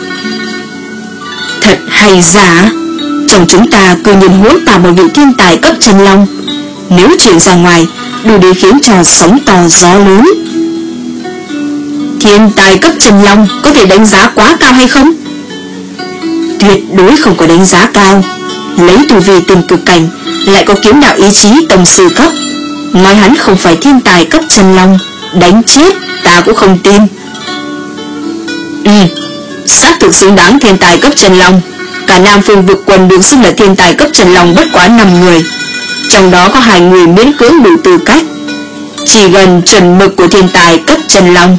Thật hay giả, trong chúng ta cư nhiên hối tả một vị thiên tài cấp chân long, nếu chuyển ra ngoài đủ để khiến cho sóng to gió lớn. Thiên tài cấp chân long có thể đánh giá quá cao hay không? Tuyệt đối không có đánh giá cao. Lấy tu vi tinh cực cảnh, lại có kiếm đạo ý chí tông sư cấp, nói hắn không phải thiên tài cấp chân long, đánh chết ta cũng không tin. Ừ, xác thực xứng đáng thiên tài cấp chân long. Cả Nam Phương vực quần được xưng là thiên tài cấp chân long bất quá năm người, trong đó có hai người miễn cưỡng đủ tư cách, chỉ gần chuẩn mực của thiên tài cấp chân long.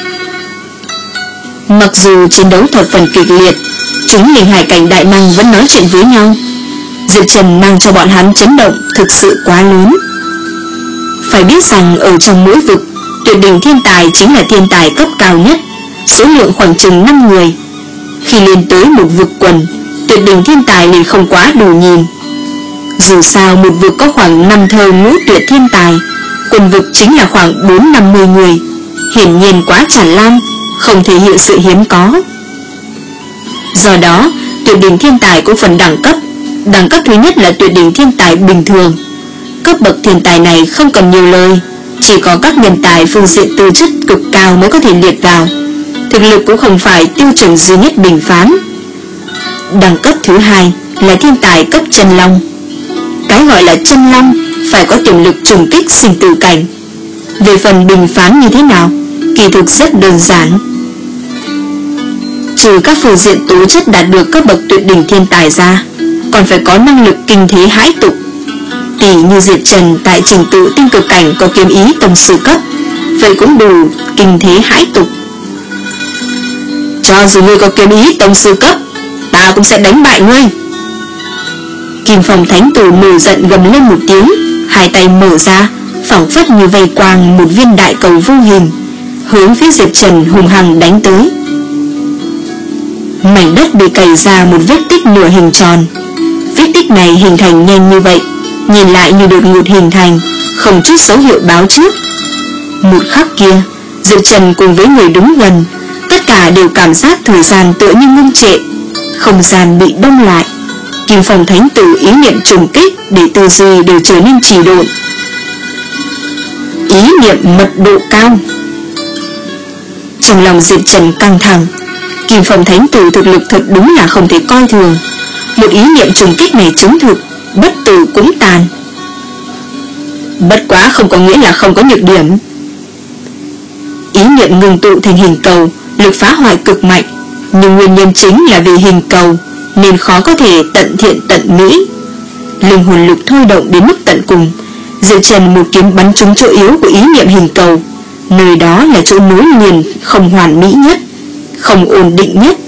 Mặc dù chiến đấu thập phần kịch liệt, chúng linh hải cảnh đại năng vẫn nói chuyện với nhau. Diệp Trần mang cho bọn hắn chấn động thực sự quá lớn. Phải biết rằng ở trong mỗi vực, tuyệt đỉnh thiên tài chính là thiên tài cấp cao nhất, số lượng khoảng chừng năm người. Khi lên tới một vực quần, tuyệt đỉnh thiên tài liền không quá đủ nhìn. Dù sao một vực có khoảng năm thơ ngũ tuyệt thiên tài, quần vực chính là khoảng bốn năm mươi người, hiển nhiên quá tràn lan, không thể hiện sự hiếm có. Do đó, tuyệt đỉnh thiên tài có phần đẳng cấp. Đẳng cấp thứ nhất là tuyệt đỉnh thiên tài bình thường. Cấp bậc thiên tài này không cần nhiều lời, chỉ có các nhân tài phương diện tư chất cực cao mới có thể liệt vào. Thực lực cũng không phải tiêu chuẩn duy nhất bình phán. Đẳng cấp thứ hai là thiên tài cấp chân long. Cái gọi là chân long phải có tiềm lực trùng kích sinh tử cảnh. Về phần bình phán như thế nào, kỳ thực rất đơn giản. Trừ các phương diện tố chất đạt được cấp bậc tuyệt đỉnh thiên tài ra, còn phải có năng lực kinh thế hãi tục. Tỷ như Diệp Trần tại trình tự tinh cực cảnh có kiếm ý tông sư cấp, vậy cũng đủ kinh thế hãi tục. Cho dù ngươi có kiếm ý tông sư cấp, ta cũng sẽ đánh bại ngươi. Kim Phong Thánh Tử nổi giận gầm lên một tiếng, hai tay mở ra, phảng phất như vây quang một viên đại cầu vô hình, hướng phía Diệp Trần hùng hăng đánh tới. Mảnh đất bị cày ra một vết tích nửa hình tròn. Vết tích này hình thành nhanh như vậy, nhìn lại như đột ngột hình thành, không chút dấu hiệu báo trước. Một khắc kia, Diệp Trần cùng với người đứng gần, tất cả đều cảm giác thời gian tựa như ngưng trệ, không gian bị đông lại. Kim Phong Thánh Tử ý niệm trùng kích để tư duy đều trở nên trì độn. Ý niệm mật độ cao. Trong lòng Diệp Trần căng thẳng. Kim Phong Thánh Tử thực lực thật đúng là không thể coi thường. Một ý niệm trùng kích này chứng thực, bất tử cũng tàn. Bất quá không có nghĩa là không có nhược điểm. Ý niệm ngừng tụ thành hình cầu, lực phá hoại cực mạnh, nhưng nguyên nhân chính là vì hình cầu nên khó có thể tận thiện tận mỹ. Linh hồn lực thôi động đến mức tận cùng, Diệp Trần một kiếm bắn trúng chỗ yếu của ý niệm hình cầu. Nơi đó là chỗ nối liền không hoàn mỹ nhất, không ổn định nhất.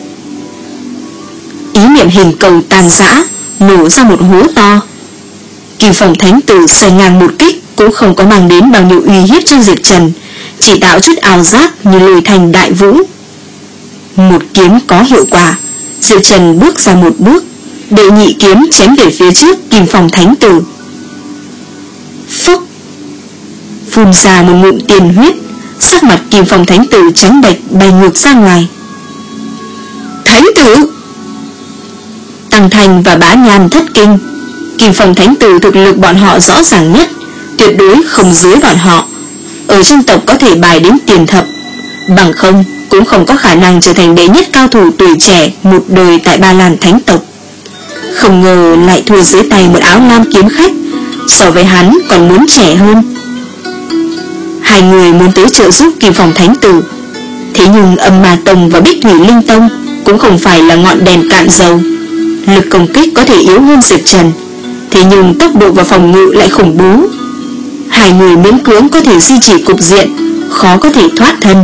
Ý niệm hình cầu tàn rã, nổ ra một hố to. Kim Phong Thánh Tử xoay ngang một kích cũng không có mang đến bao nhiêu uy hiếp cho Diệp Trần, chỉ tạo chút ảo giác như lôi thành đại vũ. Một kiếm có hiệu quả, Diệp Trần bước ra một bước, đệ nhị kiếm chém về phía trước Kim Phong Thánh Tử. Phúc! Phun ra một ngụm tiền huyết, sắc mặt Kim Phong Thánh Tử trắng bệch bay ngược ra ngoài. Thánh Tử! Tăng Thành và Bá Nhan thất kinh. Kim Phong Thánh Tử thực lực bọn họ rõ ràng nhất, tuyệt đối không dưới bọn họ. Ở trong tộc có thể bài đến tiền thập, bằng không cũng không có khả năng trở thành đệ nhất cao thủ tuổi trẻ một đời tại Ba Lan Thánh tộc. Không ngờ lại thua dưới tay một áo lam kiếm khách, so với hắn còn muốn trẻ hơn. Hai người muốn tới trợ giúp Kim Phong Thánh Tử, thế nhưng Âm Ma Tông và Bích Thủy Linh Tông cũng không phải là ngọn đèn cạn dầu. Lực công kích có thể yếu hơn Diệp Trần, thế nhưng tốc độ và phòng ngự lại khủng bố. Hai người miễn cưỡng có thể duy trì cục diện, khó có thể thoát thân.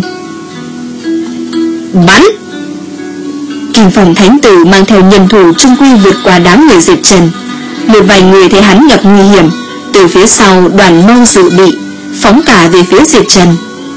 Bắn! Kim Phong Thánh Tử mang theo nhân thủ trung quy vượt qua đám người Diệp Trần, Một vài người thấy hắn gặp nguy hiểm, từ phía sau đoàn mâu dự bị phóng cả về phía Diệp Trần.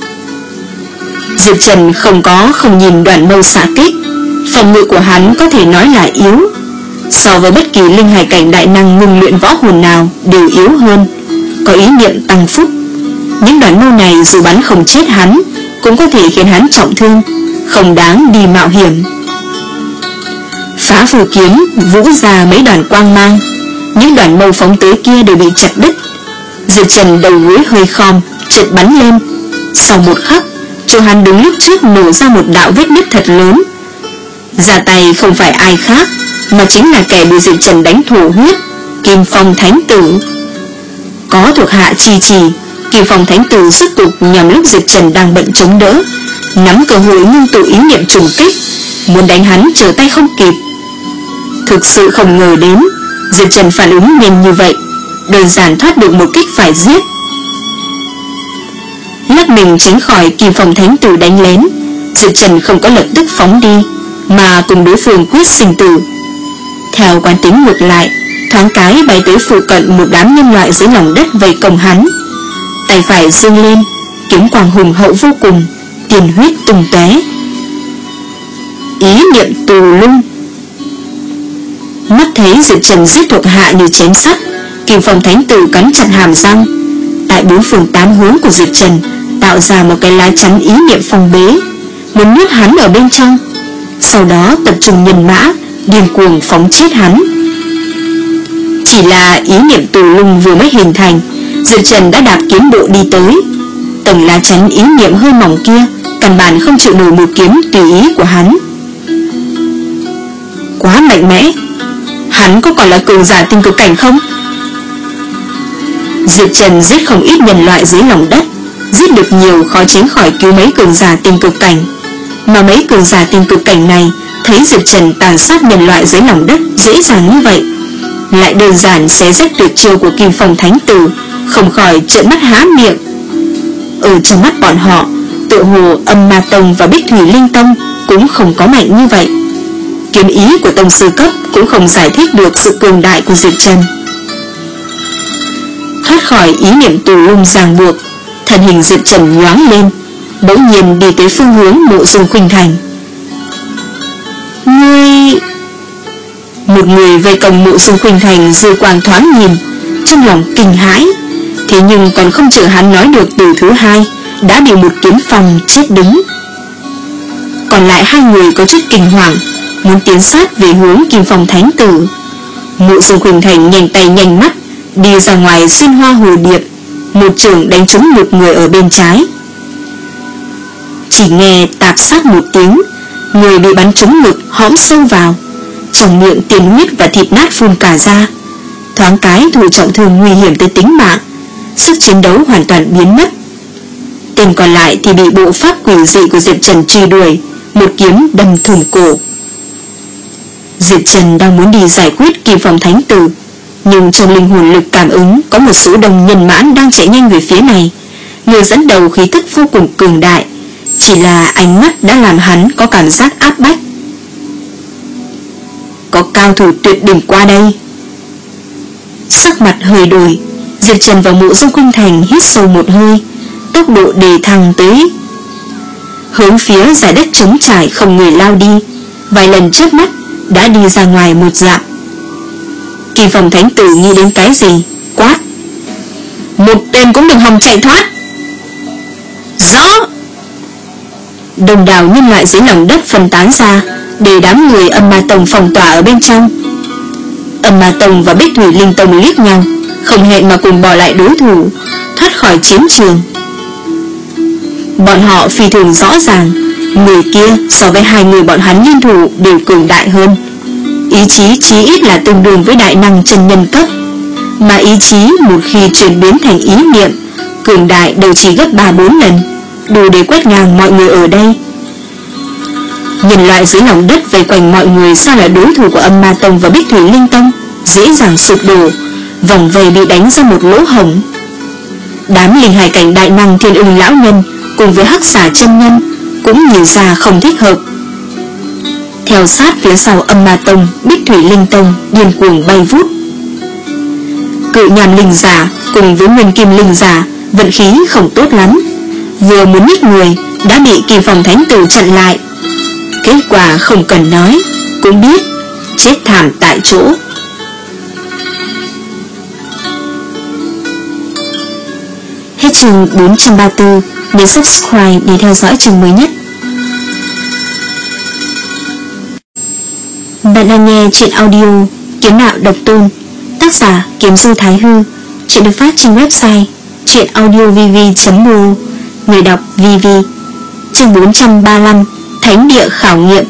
Diệp Trần không có không nhìn đoàn mâu xạ kích, phòng ngự của hắn có thể nói là yếu, so với bất kỳ linh hải cảnh đại năng ngưng luyện võ hồn nào đều yếu hơn, có ý niệm tăng phúc. Những đoàn mâu này dù bắn không chết hắn, cũng có thể khiến hắn trọng thương, không đáng đi mạo hiểm. Phá phù kiếm vũ ra mấy đoàn quang mang, những đoàn mâu phóng tới kia đều bị chặt đứt. Diệp Trần đầu gối hơi khom, chợt bắn lên. Sau một khắc, chỗ hắn đứng lúc trước nổ ra một đạo vết nứt thật lớn. Ra tay không phải ai khác, mà chính là kẻ bị Diệp Trần đánh thổ huyết, Kim Phong Thánh Tử. Có thuộc hạ trì trì, Kim Phong Thánh Tử xuất tục nhằm lúc Diệp Trần đang bận chống đỡ, nắm cơ hội ngưng tụ ý niệm trùng kích, muốn đánh hắn trở tay không kịp. Thực sự không ngờ đến Diệp Trần phản ứng nhanh như vậy, đơn giản thoát được một kích phải giết. Lắc mình tránh khỏi Kim Phong Thánh Tử đánh lén, Diệp Trần không có lập tức phóng đi, mà cùng đối phương quyết sinh tử. Theo quán tính ngược lại, thoáng cái bay tới phụ cận một đám nhân loại dưới lòng đất vây công hắn. Tay phải giương lên, kiếm quang hùng hậu vô cùng, tiền huyết tung tóe. Ý niệm tù lung. Mắt thấy Diệp Trần giết thuộc hạ như chém sắt, Kim Phong Thánh Tử cắn chặt hàm răng, tại bốn phương tám hướng của Diệp Trần tạo ra một cái lá chắn ý niệm phong bế, muốn nuốt hắn ở bên trong. Sau đó tập trung nhân mã, điên cuồng phóng chết hắn. Chỉ là ý niệm tù lung vừa mới hình thành, Diệp Trần đã đạp kiếm bộ đi tới. Tầng lá chắn ý niệm hơi mỏng kia căn bản không chịu nổi một kiếm tùy ý của hắn. Quá mạnh mẽ, hắn có còn là cường giả tinh cực cảnh không? Diệp Trần giết không ít nhân loại dưới lòng đất, giết được nhiều khó tránh khỏi cứu mấy cường giả tinh cực cảnh. Mà mấy cường giả tinh cực cảnh này thấy Diệp Trần tàn sát nhân loại dưới lòng đất dễ dàng như vậy, lại đơn giản xé rách tuyệt chiêu của Kim Phong Thánh Tử, không khỏi trợn mắt há miệng. Ở trong mắt bọn họ, tựa hồ Âm Ma Tông và Bích Thủy Linh Tông cũng không có mạnh như vậy. Kiếm ý của tông sư cấp cũng không giải thích được sự cường đại của Diệp Trần. Thoát khỏi ý niệm tù lung ràng buộc, thân hình Diệp Trần nhoáng lên, bỗng nhiên đi tới phương hướng Mộ Dung Khuynh Thành. Ngươi... Một người vây công Mộ Dung Khuynh Thành dư quang thoáng nhìn, trong lòng kinh hãi. Thế nhưng còn không chờ hắn nói được từ thứ hai, đã bị một kiếm phong chết đứng. Còn lại hai người có chút kinh hoàng, muốn tiến sát về hướng Kim Phong Thánh Tử. Mộ Dung Khuynh Thành nhanh tay nhanh mắt đi ra ngoài xuyên hoa hồ điệp, một chưởng đánh trúng một người ở bên trái. Chỉ nghe tạp sát một tiếng, người bị bắn trúng ngực hõm sâu vào, trong miệng tiền huyết và thịt nát phun cả ra. Thoáng cái thụ trọng thương nguy hiểm tới tính mạng, sức chiến đấu hoàn toàn biến mất. Tên còn lại thì bị bộ pháp quỷ dị của Diệp Trần truy đuổi, một kiếm đâm thủng cổ. Diệp Trần đang muốn đi giải quyết Kim Phong Thánh Tử, nhưng trong linh hồn lực cảm ứng có một số đồng nhân mãn đang chạy nhanh về phía này. Người dẫn đầu khí tức vô cùng cường đại, chỉ là ánh mắt đã làm hắn có cảm giác áp bách. Có cao thủ tuyệt đỉnh qua đây. Sắc mặt hơi đổi, Diệp Trần và Mộ Dung Khuynh Thành hít sâu một hơi, tốc độ đề thăng tới, hướng phía giải đất trống trải không người lao đi, vài lần chớp mắt đã đi ra ngoài một dặm. Kim Phong Thánh Tử nghĩ đến cái gì, quát: Một tên cũng đừng hòng chạy thoát. Rõ. Đồng đảo nhân loại dưới lòng đất phân tán ra, để đám người Âm Ma Tông phong tỏa ở bên trong. Âm Ma Tông và Bích Thủy Linh Tông liếc nhau, không hẹn mà cùng bỏ lại đối thủ, thoát khỏi chiến trường. Bọn họ phi thường rõ ràng, người kia so với hai người bọn hắn liên thủ đều cường đại hơn. Ý chí chí ít là tương đương với đại năng chân nhân cấp, mà ý chí một khi chuyển biến thành ý niệm, cường đại đều chỉ gấp ba bốn lần, đủ để quét ngang mọi người ở đây. Nhân loại dưới lòng đất vây quanh mọi người sao là đối thủ của Âm Ma Tông và Bích Thủy Linh Tông, dễ dàng sụp đổ, vòng vây bị đánh ra một lỗ hổng. Đám linh hải cảnh đại năng Thiên Ưng lão nhân cùng với Hắc Xà chân nhân cũng nhìn ra không thích hợp. Theo sát phía sau Âm Ma Tông, Bích Thủy Linh Tông điên cuồng bay vút. Cự nhàm linh giả cùng với nguyên kim linh giả vận khí không tốt lắm, vừa muốn nhích người đã bị Kim Phong Thánh Tử chặn lại. Kết quả không cần nói cũng biết, chết thảm tại chỗ. Hết chương bốn trăm ba mươi tư. Nhớ subscribe để theo dõi chương mới nhất. Bạn đang nghe chuyện audio Kiếm Đạo Độc Tôn, tác giả Kiếm Du Thái Hư. Chuyện được phát trên website chuyenaudiovv chấm m o. Người đọc vê vê. Chương bốn trăm ba mươi lăm. Thánh địa khảo nghiệm.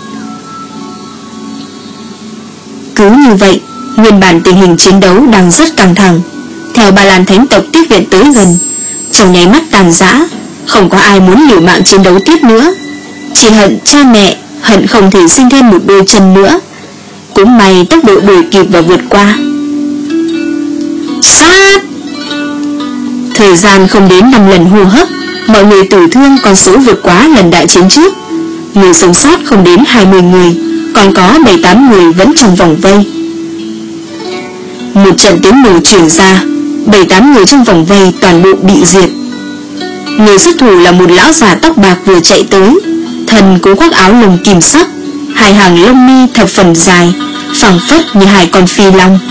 Cứ như vậy, nguyên bản tình hình chiến đấu đang rất căng thẳng. Theo Ba Lan Thánh tộc tiếp viện tới gần, trong nháy mắt tàn rã, không có ai muốn liều mạng chiến đấu tiếp nữa. Chỉ hận cha mẹ, hận không thể sinh thêm một đôi chân nữa. Cũng may tốc độ đuổi kịp và vượt qua. Sát! Thời gian không đến năm lần hô hấp, mọi người tử thương con số vượt quá lần đại chiến trước. Người sống sót không đến hai mươi người, còn có bảy tám người vẫn trong vòng vây. Một trận tiếng nổ truyền ra, bảy tám người trong vòng vây toàn bộ bị diệt. Người xuất thủ là một lão già tóc bạc vừa chạy tới, thần cũng khoác áo lông kim sắc, hai hàng lông mi thập phần dài, phẳng phất như hai con phi long.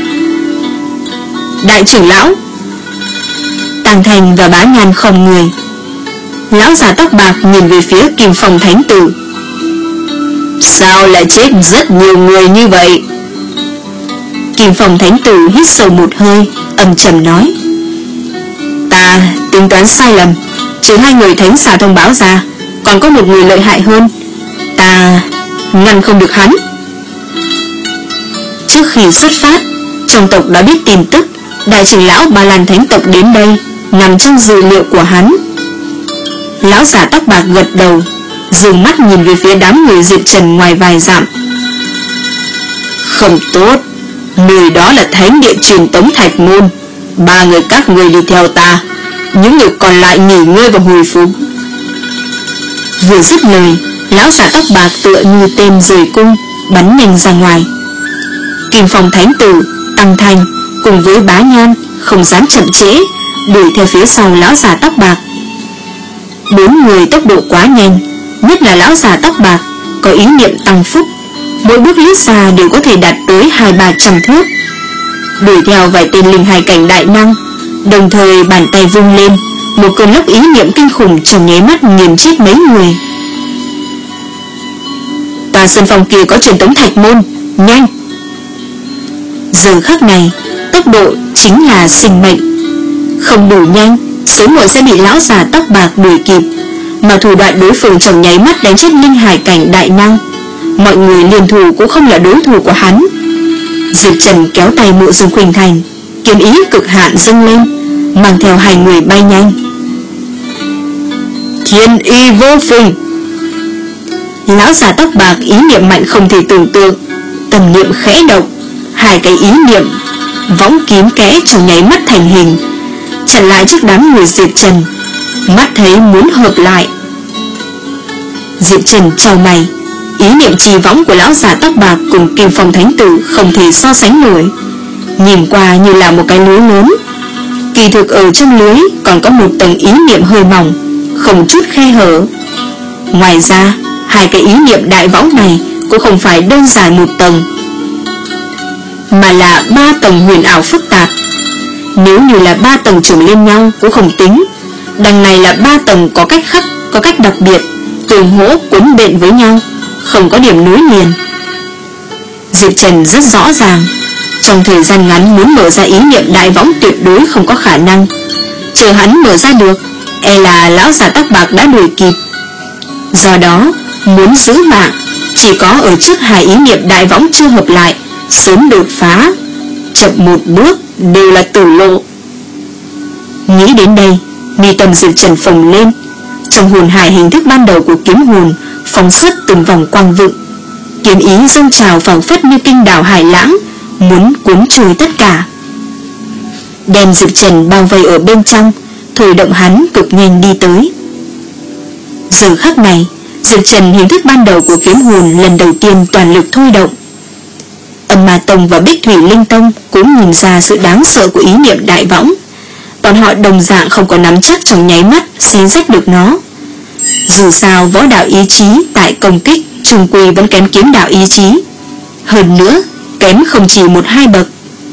Đại trưởng lão! Tàng Thành và Bá Nhan không người. Lão già tóc bạc nhìn về phía Kim Phong Thánh Tử. Sao lại chết rất nhiều người như vậy? Kim Phong Thánh Tử hít sâu một hơi, âm trầm nói: Ta tính toán sai lầm, trừ hai người thánh xà thông báo ra, còn có một người lợi hại hơn. Ta ngăn không được hắn. Trước khi xuất phát, trong tộc đã biết tin tức đại trưởng lão Ba Lan Thánh tộc đến đây, nằm trong dự liệu của hắn. Lão già tóc bạc gật đầu, dừng mắt nhìn về phía đám người Diệp Trần ngoài vài dặm. Không tốt, nơi đó là thánh địa truyền tống Thạch Môn. Ba người các người đi theo ta, những người còn lại nghỉ ngơi và hồi phục. Vừa dứt lời, lão già tóc bạc tựa như tên rời cung, bắn nhanh ra ngoài. Kim Phong Thánh Tử, Tăng Thành cùng với Bá Nhan không dám chậm trễ, đuổi theo phía sau lão già tóc bạc. Bốn người tốc độ quá nhanh, nhất là lão già tóc bạc có ý niệm tăng phúc, mỗi bước lướt ra đều có thể đạt tới hai ba trăm thước. Đuổi theo vài tên linh hài cảnh đại năng, đồng thời bàn tay vung lên, một cơn lốc ý niệm kinh khủng trong nháy mắt nghiền chết mấy người. Tòa sân phòng kia có truyền tống Thạch Môn, nhanh! Giờ khắc này, tốc độ chính là sinh mệnh. Không đủ nhanh, sớm muộn sẽ bị lão già tóc bạc đuổi kịp, mà thủ đoạn đối phương trong nháy mắt đánh chết linh hải cảnh đại năng. Mọi người liên thủ cũng không là đối thủ của hắn. Diệp Trần kéo tay Mộ Dung Khuynh Thành, kiếm ý cực hạn dâng lên, mang theo hai người bay nhanh. Thiên y vô phùng! Lão già tóc bạc ý niệm mạnh không thể tưởng tượng, tầm niệm khẽ động, hai cái ý niệm võng kiếm kẽ trong nháy mắt thành hình, chặn lại trước đám người Diệp Trần. Mắt thấy muốn hợp lại. Diệp Trần chau mày, ý niệm trì võng của lão già tóc bạc cùng Kim Phong Thánh Tử không thể so sánh nổi, nhìn qua như là một cái lưới lớn. Kỳ thực ở trong lưới còn có một tầng ý niệm hơi mỏng, không chút khe hở. Ngoài ra, hai cái ý niệm đại võng này cũng không phải đơn giản một tầng, mà là ba tầng huyền ảo phức tạp. Nếu như là ba tầng chồng lên nhau cũng không tính, đằng này là ba tầng có cách khắc, có cách đặc biệt, tương hỗ cuốn bện với nhau, không có điểm nối liền. Diệp Trần rất rõ ràng, trong thời gian ngắn muốn mở ra ý niệm đại võng tuyệt đối không có khả năng. Chờ hắn mở ra được, e là lão già tóc bạc đã đuổi kịp. Do đó, muốn giữ mạng, chỉ có ở trước hai ý niệm đại võng chưa hợp lại, sớm đột phá, chậm một bước đều là tử lộ. Nghĩ đến đây, mi tâm Diệp Trần phồng lên, trong hồn hải hình thức ban đầu của kiếm hồn phóng xuất từng vòng quang vựng, kiếm ý dâng trào phảng phất như kinh đảo hải lãng, muốn cuốn trôi tất cả, đem Diệp Trần bao vây ở bên trong, thổi động hắn cực nhanh đi tới. Giờ khắc này, Diệp Trần hình thức ban đầu của kiếm hồn lần đầu tiên toàn lực thôi động. Âm Ma Tông và Bích Thủy Linh Tông cũng nhìn ra sự đáng sợ của ý niệm đại võng. Bọn họ đồng dạng không có nắm chắc trong nháy mắt xé rách được nó. Dù sao võ đạo ý chí tại công kích trùng quy vẫn kém kiếm đạo ý chí, hơn nữa kém không chỉ một hai bậc.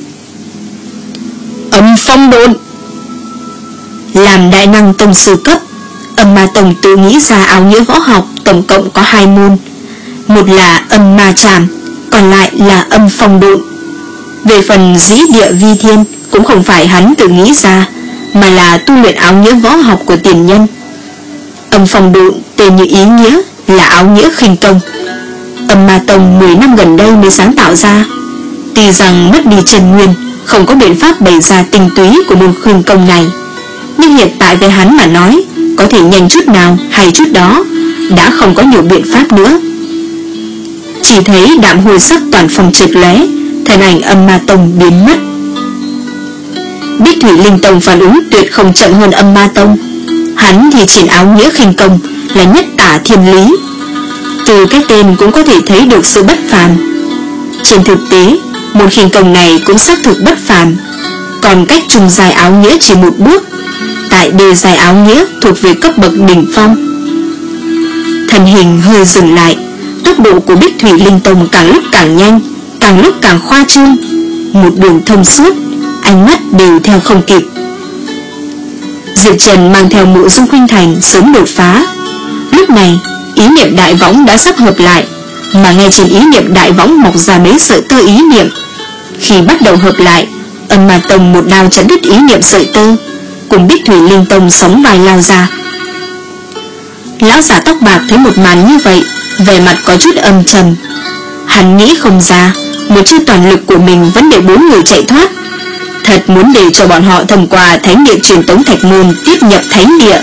Âm phong độn. Làm đại năng tông sư cấp, Âm Ma Tông tự nghĩ ra áo nghĩa võ học tổng cộng có hai môn, một là âm ma trảm, còn lại là âm phong độn. Về phần dĩ địa vi thiên cũng không phải hắn tự nghĩ ra, mà là tu luyện áo nghĩa võ học của tiền nhân. Âm phong độn tên như ý nghĩa là áo nghĩa khinh công, Âm Ma Tông mười năm gần đây mới sáng tạo ra. Tuy rằng mất đi chân nguyên, không có biện pháp bày ra tinh túy của môn khinh công này, nhưng hiện tại với hắn mà nói, có thể nhanh chút nào hay chút đó, đã không có nhiều biện pháp nữa. Chỉ thấy đạm hồi sắc toàn phòng trượt lóe, thân ảnh Âm Ma Tông biến mất. Bích Thủy Linh Tông phản ứng tuyệt không chậm hơn Âm Ma Tông. Hắn thì triển áo nghĩa khinh công là nhất tả thiên lý, từ cái tên cũng có thể thấy được sự bất phàm. Trên thực tế, môn khinh công này cũng xác thực bất phàm, còn cách trùng dài áo nghĩa chỉ một bước. Tại đề dài áo nghĩa thuộc về cấp bậc đỉnh phong. Thân hình hơi dừng lại, tốc độ của Bích Thủy Linh Tông càng lúc càng nhanh, càng lúc càng khoa trương, một đường thông suốt, ánh mắt đều theo không kịp. Diệp Trần mang theo Mộ Dung Khuynh Thành sớm đột phá. Lúc này ý niệm đại võng đã sắp hợp lại, mà ngay trên ý niệm đại võng mọc ra mấy sợi tơ ý niệm. Khi bắt đầu hợp lại, Âm Ma Tông một đao chặt đứt ý niệm sợi tơ, cùng Bích Thủy Linh Tông sóng vai lao ra. Lão giả tóc bạc thấy một màn như vậy, vẻ mặt có chút âm trầm. Hắn nghĩ không ra, một chiêu toàn lực của mình vẫn để bốn người chạy thoát. Thật muốn để cho bọn họ thông qua thánh địa truyền tống thạch môn tiếp nhập thánh địa.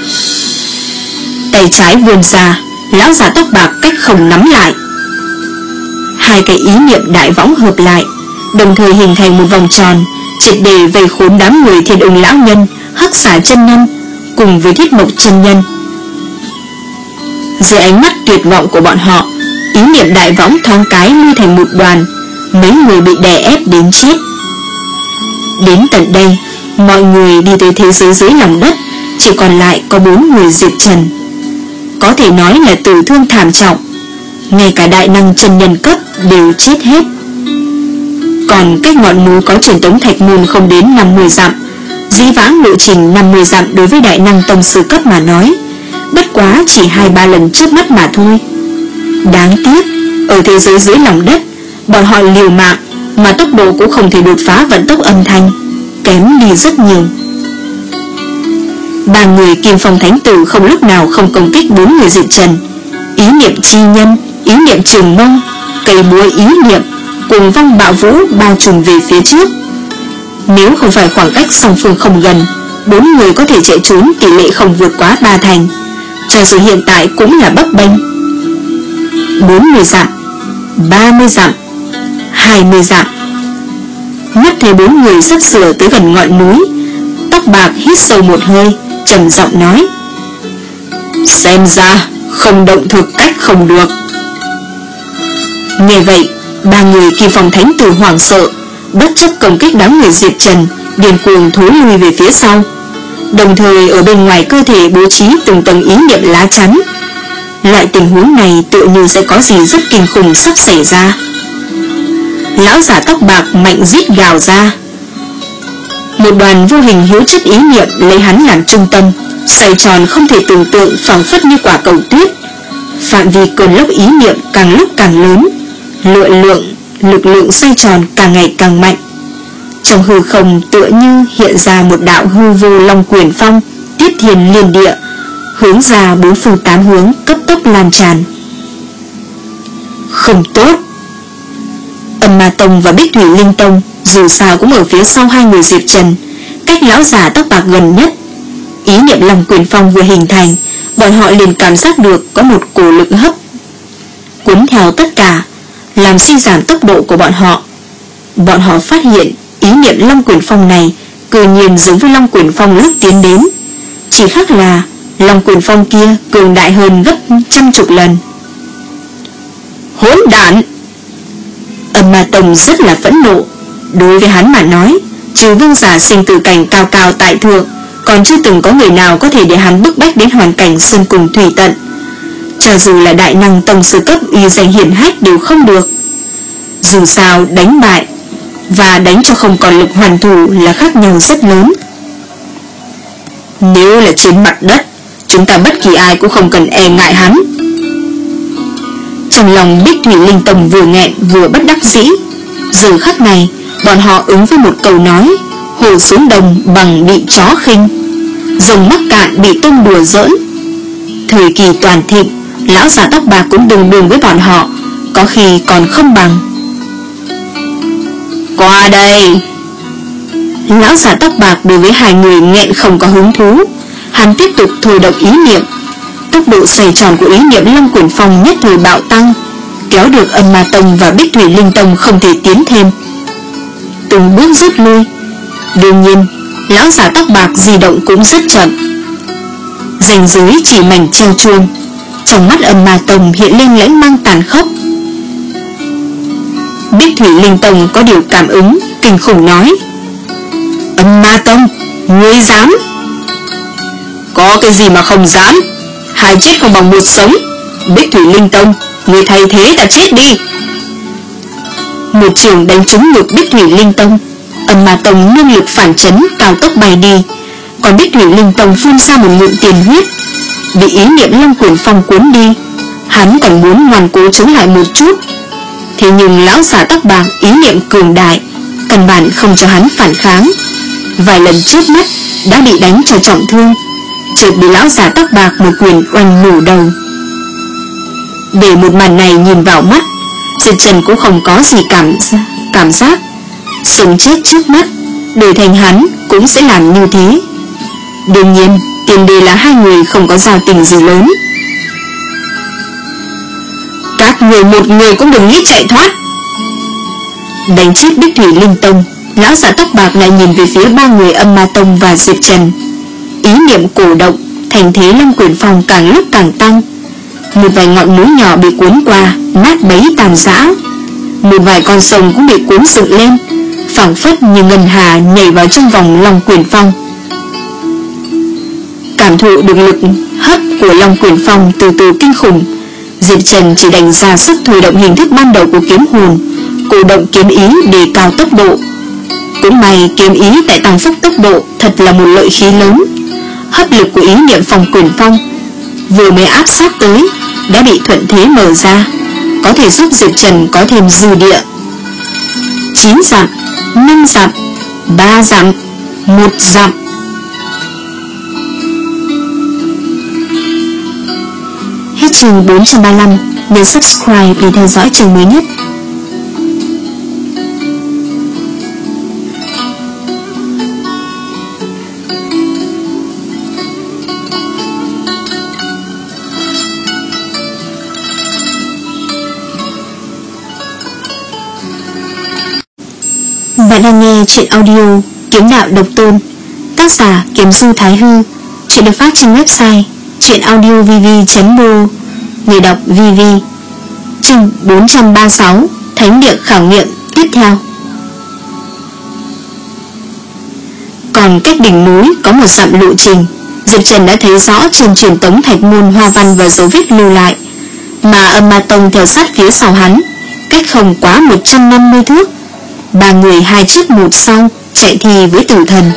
Tay trái vươn ra, lão giả tóc bạc cách không nắm lại. Hai cái ý niệm đại võng hợp lại, đồng thời hình thành một vòng tròn, triệt để vây khốn đám người Thiên Ưng lão nhân, Hắc Xà chân nhân cùng với Thiết Mộc chân nhân. Dưới ánh mắt tuyệt vọng của bọn họ, ý niệm đại võng thoáng cái lui thành một đoàn, mấy người bị đè ép đến chết. Đến tận đây, mọi người đi tới thế giới dưới lòng đất, chỉ còn lại có bốn người Diệp Trần. Có thể nói là tử thương thảm trọng, ngay cả đại năng chân nhân cấp đều chết hết. Còn cách ngọn núi có truyền tống thạch môn không đến năm mươi dặm, dĩ vãng lộ trình năm mươi dặm đối với đại năng tông sư cấp mà nói, bất quá chỉ hai ba lần trước mắt mà thôi. Đáng tiếc, ở thế giới dưới lòng đất, bọn họ liều mạng mà tốc độ cũng không thể đột phá vận tốc âm thanh, kém đi rất nhiều. Ba người Kim Phong Thánh Tử không lúc nào không công kích bốn người Diệp Trần. Ý niệm chi nhân, ý niệm trường mông, cây búa ý niệm cùng vong bạo vũ bao trùm về phía trước. Nếu không phải khoảng cách song phương không gần, bốn người có thể chạy trốn tỷ lệ không vượt quá ba thành, cho dù hiện tại cũng là bấp bênh. Bốn mươi dặm, ba mươi dặm, hai mươi dặm. Mắt thấy bốn người sắp sửa tới gần ngọn núi, tóc bạc hít sâu một hơi, trầm giọng nói: xem ra không động thực cách không được. Nghe vậy, ba người Kim Phong Thánh Tử hoảng sợ, bất chấp công kích đám người Diệp Trần, điên cuồng thối lui về phía sau, đồng thời ở bên ngoài cơ thể bố trí từng tầng ý niệm lá chắn. Loại tình huống này tựa như sẽ có gì rất kinh khủng sắp xảy ra. Lão giả tóc bạc mạnh rít gào ra. Một đoàn vô hình hiếu chất ý niệm lấy hắn làm trung tâm, xoay tròn không thể tưởng tượng, phảng phất như quả cầu tuyết. Phạm vi cơn lốc ý niệm càng lúc càng lớn, lượng lượng lực lượng xoay tròn càng ngày càng mạnh. Trong hư không tựa như hiện ra một đạo hư vô long quyền phong, tiếp thiên liên địa, hướng ra bốn phương tám hướng, cấp tốc lan tràn. Không tốt. Âm Ma Tông và Bích Thủy Linh Tông dù sao cũng ở phía sau hai người Diệp Trần, cách lão giả tóc bạc gần nhất. Ý niệm long quyền phong vừa hình thành, bọn họ liền cảm giác được có một cổ lực hấp cuốn theo tất cả, làm suy giảm tốc độ của bọn họ. Bọn họ phát hiện ý niệm long quyền phong này cư nhiên giống với long quyền phong lúc tiến đến, chỉ khác là long quyền phong kia cường đại hơn gấp trăm chục lần. Hỗn đản! Âm Ma Tông rất là phẫn nộ. Đối với hắn mà nói, trừ vương giả sinh tử cảnh cao cao tại thượng, còn chưa từng có người nào có thể để hắn bức bách đến hoàn cảnh sơn cùng thủy tận. Cho dù là đại năng tông sư cấp uy danh hiển hách đều không được. Dù sao đánh bại và đánh cho không còn lực hoàn thủ là khác nhau rất lớn. Nếu là trên mặt đất, chúng ta bất kỳ ai cũng không cần e ngại hắn. Trong lòng Bích Thủy Linh Tông vừa nghẹn vừa bất đắc dĩ. Giờ khắc này bọn họ ứng với một câu nói: hồ xuống đồng bằng bị chó khinh, rồng mắc cạn bị tôm đùa giỡn. Thời kỳ toàn thịnh, lão già tóc bạc cũng đường đường với bọn họ, có khi còn không bằng. Qua đây. Lão già tóc bạc đối với hai người nghẹn không có hứng thú. Hắn tiếp tục thôi động ý niệm. Tốc độ xoay tròn của ý niệm Long Quyển Phong nhất thời bạo tăng, kéo được Âm Ma Tông và Bích Thủy Linh Tông không thể tiến thêm, từng bước rút lui. Đương nhiên, lão già tóc bạc di động cũng rất chậm. Ranh giới chỉ mảnh treo chuông. Trong mắt Âm Ma Tông hiện lên lãnh mang tàn khốc. Bích Thủy Linh Tông có điều cảm ứng, kinh khủng nói: Âm Ma Tông, ngươi dám? Có cái gì mà không dám? Hai chết không bằng một sống. Bích Thủy Linh Tông, ngươi thay thế ta chết đi. Một trường đánh trúng ngực Bích Thủy Linh Tông. Âm Ma Tông nương lực phản chấn cao tốc bay đi, còn Bích Thủy Linh Tông phun ra một ngụm tiền huyết, bị ý niệm Long Quyển Phong cuốn đi. Hắn còn muốn ngoan cố chống lại một chút, thế nhưng lão già tóc bạc ý niệm cường đại, căn bản không cho hắn phản kháng. Vài lần trước mắt đã bị đánh cho trọng thương, chợt bị lão già tóc bạc một quyền oanh nổ đầu. Để một màn này nhìn vào mắt, Diệp Trần cũng không có gì cảm cảm giác. Sống chết trước mắt, đổi thành hắn cũng sẽ làm như thế. Đương nhiên, tiền đề là hai người không có giao tình gì lớn. Các người một người cũng đừng nghĩ chạy thoát. Đánh chết Bích Thủy Linh Tông, lão già tóc bạc lại nhìn về phía ba người Âm Ma Tông và Diệp Trần. Ý niệm cổ động, thành thế Long Quyển Phong càng lúc càng tăng. Một vài ngọn núi nhỏ bị cuốn qua, nát bấy tàn rã. Một vài con sông cũng bị cuốn dựng lên, phảng phất như ngân hà nhảy vào trong vòng Long Quyển Phong. Cảm thụ được lực hấp của Long Quyển Phong từ từ kinh khủng, Diệp Trần chỉ đành ra sức thôi động hình thức ban đầu của kiếm hồn, cổ động kiếm ý để cao tốc độ. Cũng may kiếm ý tại tăng phúc tốc độ thật là một lợi khí lớn. Hấp lực của ý niệm Phong Quyển Phong vừa mới áp sát tới đã bị thuận thế mở ra, có thể giúp Diệp Trần có thêm dư địa. Chín dặm, năm dặm, ba dặm, một dặm. Hết chương bốn trăm ba mươi lăm. Nhấn subscribe để theo dõi chương mới nhất. Bạn đang nghe chuyện audio Kiếm Đạo Độc Tôn, tác giả Kiếm Du Thái Hư. Chuyện được phát trên website chuyenaudiovv chấm bo. Người đọc vê vê. Chương bốn trăm ba mươi sáu. Thánh địa khảo nghiệm tiếp theo. Còn cách đỉnh núi có một dặm lộ trình, Diệp Trần đã thấy rõ trên truyền tống thạch môn hoa văn và dấu vết lưu lại, mà Âm Ma Tông theo sát phía sau hắn, cách không quá một trăm năm mươi thước. Ba người hai trước một sau chạy thi với tử thần.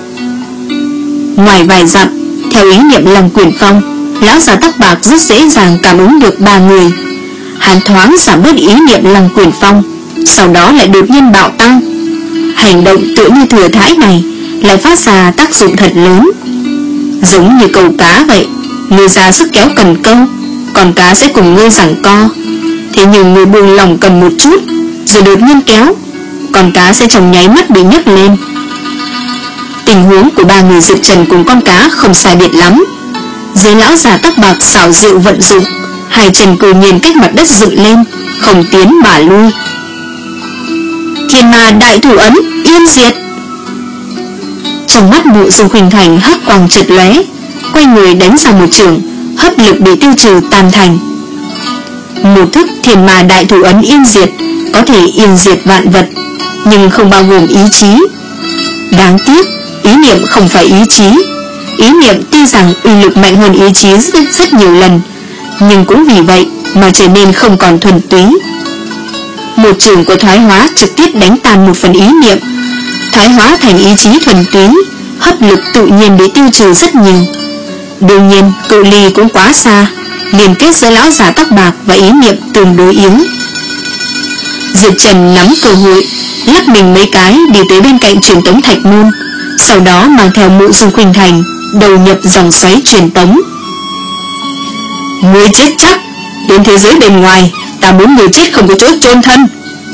Ngoài vài dặm, theo ý niệm Long Quyển Phong, lão già tóc bạc rất dễ dàng cảm ứng được ba người. Hắn thoáng giảm bớt ý niệm Long Quyển Phong, sau đó lại đột nhiên bạo tăng. Hành động tựa như thừa thãi này lại phát ra tác dụng thật lớn, giống như câu cá vậy. Ngươi ra sức kéo cần câu, còn cá sẽ cùng ngươi giằng co. Thế nhưng ngươi buông lỏng cần một chút, rồi đột nhiên kéo, con cá sẽ trong nháy mắt bị nhấc lên. Tình huống của ba người Diệp Trần cùng con cá không sai biệt lắm. Dưới lão già tóc bạc xảo diệu vận dụng, hai chân cử nhiên cách mặt đất dựng lên, không tiến mà lui. Thiên Ma đại thủ ấn yên diệt. Trong mắt Mộ Dung Khuynh Thành hắc quang chợt lóe, quay người đánh ra một trường, hấp lực bị tiêu trừ tan thành. Một thức Thiên Ma đại thủ ấn yên diệt có thể yên diệt vạn vật, nhưng không bao gồm ý chí. Đáng tiếc, ý niệm không phải ý chí. Ý niệm tuy rằng uy lực mạnh hơn ý chí rất, rất nhiều lần, nhưng cũng vì vậy mà trở nên không còn thuần túy. Một trường của thoái hóa trực tiếp đánh tan một phần ý niệm, thoái hóa thành ý chí thuần túy, hấp lực tự nhiên bị tiêu trừ rất nhiều. Đương nhiên, cự ly cũng quá xa, liên kết giữa lão già tóc bạc và ý niệm tương đối yếu. Diệp Trần nắm cơ hội, lắc mình mấy cái đi tới bên cạnh truyền tống thạch môn, sau đó mang theo Mộ Dung Khuynh Thành đầu nhập dòng xoáy truyền tống. Ngươi chết chắc, đến thế giới bên ngoài, ta muốn người chết không có chỗ chôn thân.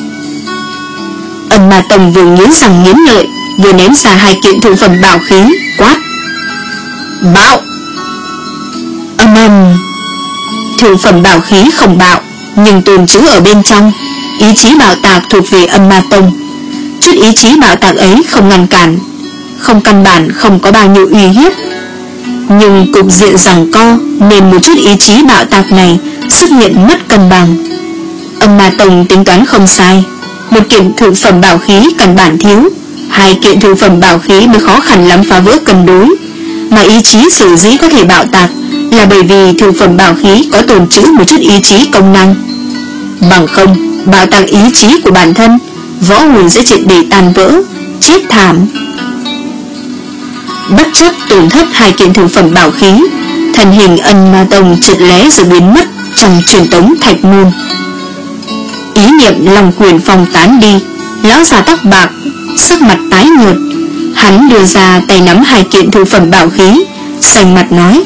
Ân Ma Tông vừa nghiến răng nghiến lợi, vừa ném ra hai kiện thượng phẩm bảo khí, quát: Bạo! Âm ầm. Thượng phẩm bảo khí không bạo, nhưng tồn trữ ở bên trong. Ý chí bạo tạc thuộc về Âm Ma Tông. Chút ý chí bạo tạc ấy không ngăn cản, không căn bản không có bao nhiêu uy hiếp. Nhưng cục diện giằng co nên một chút ý chí bạo tạc này xuất hiện mất cân bằng. Âm Ma Tông tính toán không sai, một kiện thượng phẩm bảo khí căn bản thiếu, hai kiện thượng phẩm bảo khí mới khó khăn lắm phá vỡ cân đối. Mà ý chí sở dĩ có thể bạo tạc là bởi vì thượng phẩm bảo khí có tồn trữ một chút ý chí công năng. Bằng không, bạo tạc ý chí của bản thân, võ hồn sẽ triệt để tan vỡ, chết thảm. Bất chấp tổn thất hai kiện thượng phẩm bảo khí, thân hình Ân Ma Tông chợt lé rồi biến mất trong truyền tống thạch môn. Ý niệm lòng quyền phong tán đi, lão già tóc bạc sắc mặt tái nhợt, hắn đưa ra tay nắm hai kiện thượng phẩm bảo khí, xanh mặt nói: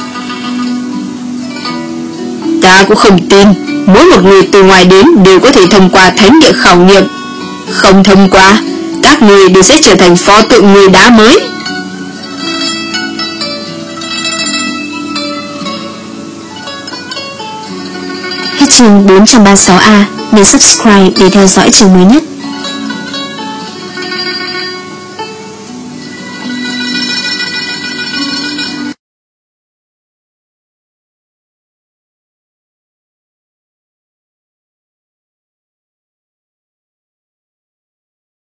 Ta cũng không tin mỗi một người từ ngoài đến đều có thể thông qua thánh địa khảo nghiệm. Không thông qua, các người đều sẽ trở thành pho tượng người đá mới. Hết chương bốn trăm ba mươi sáu A. Nhấn subscribe để theo dõi chương mới nhất.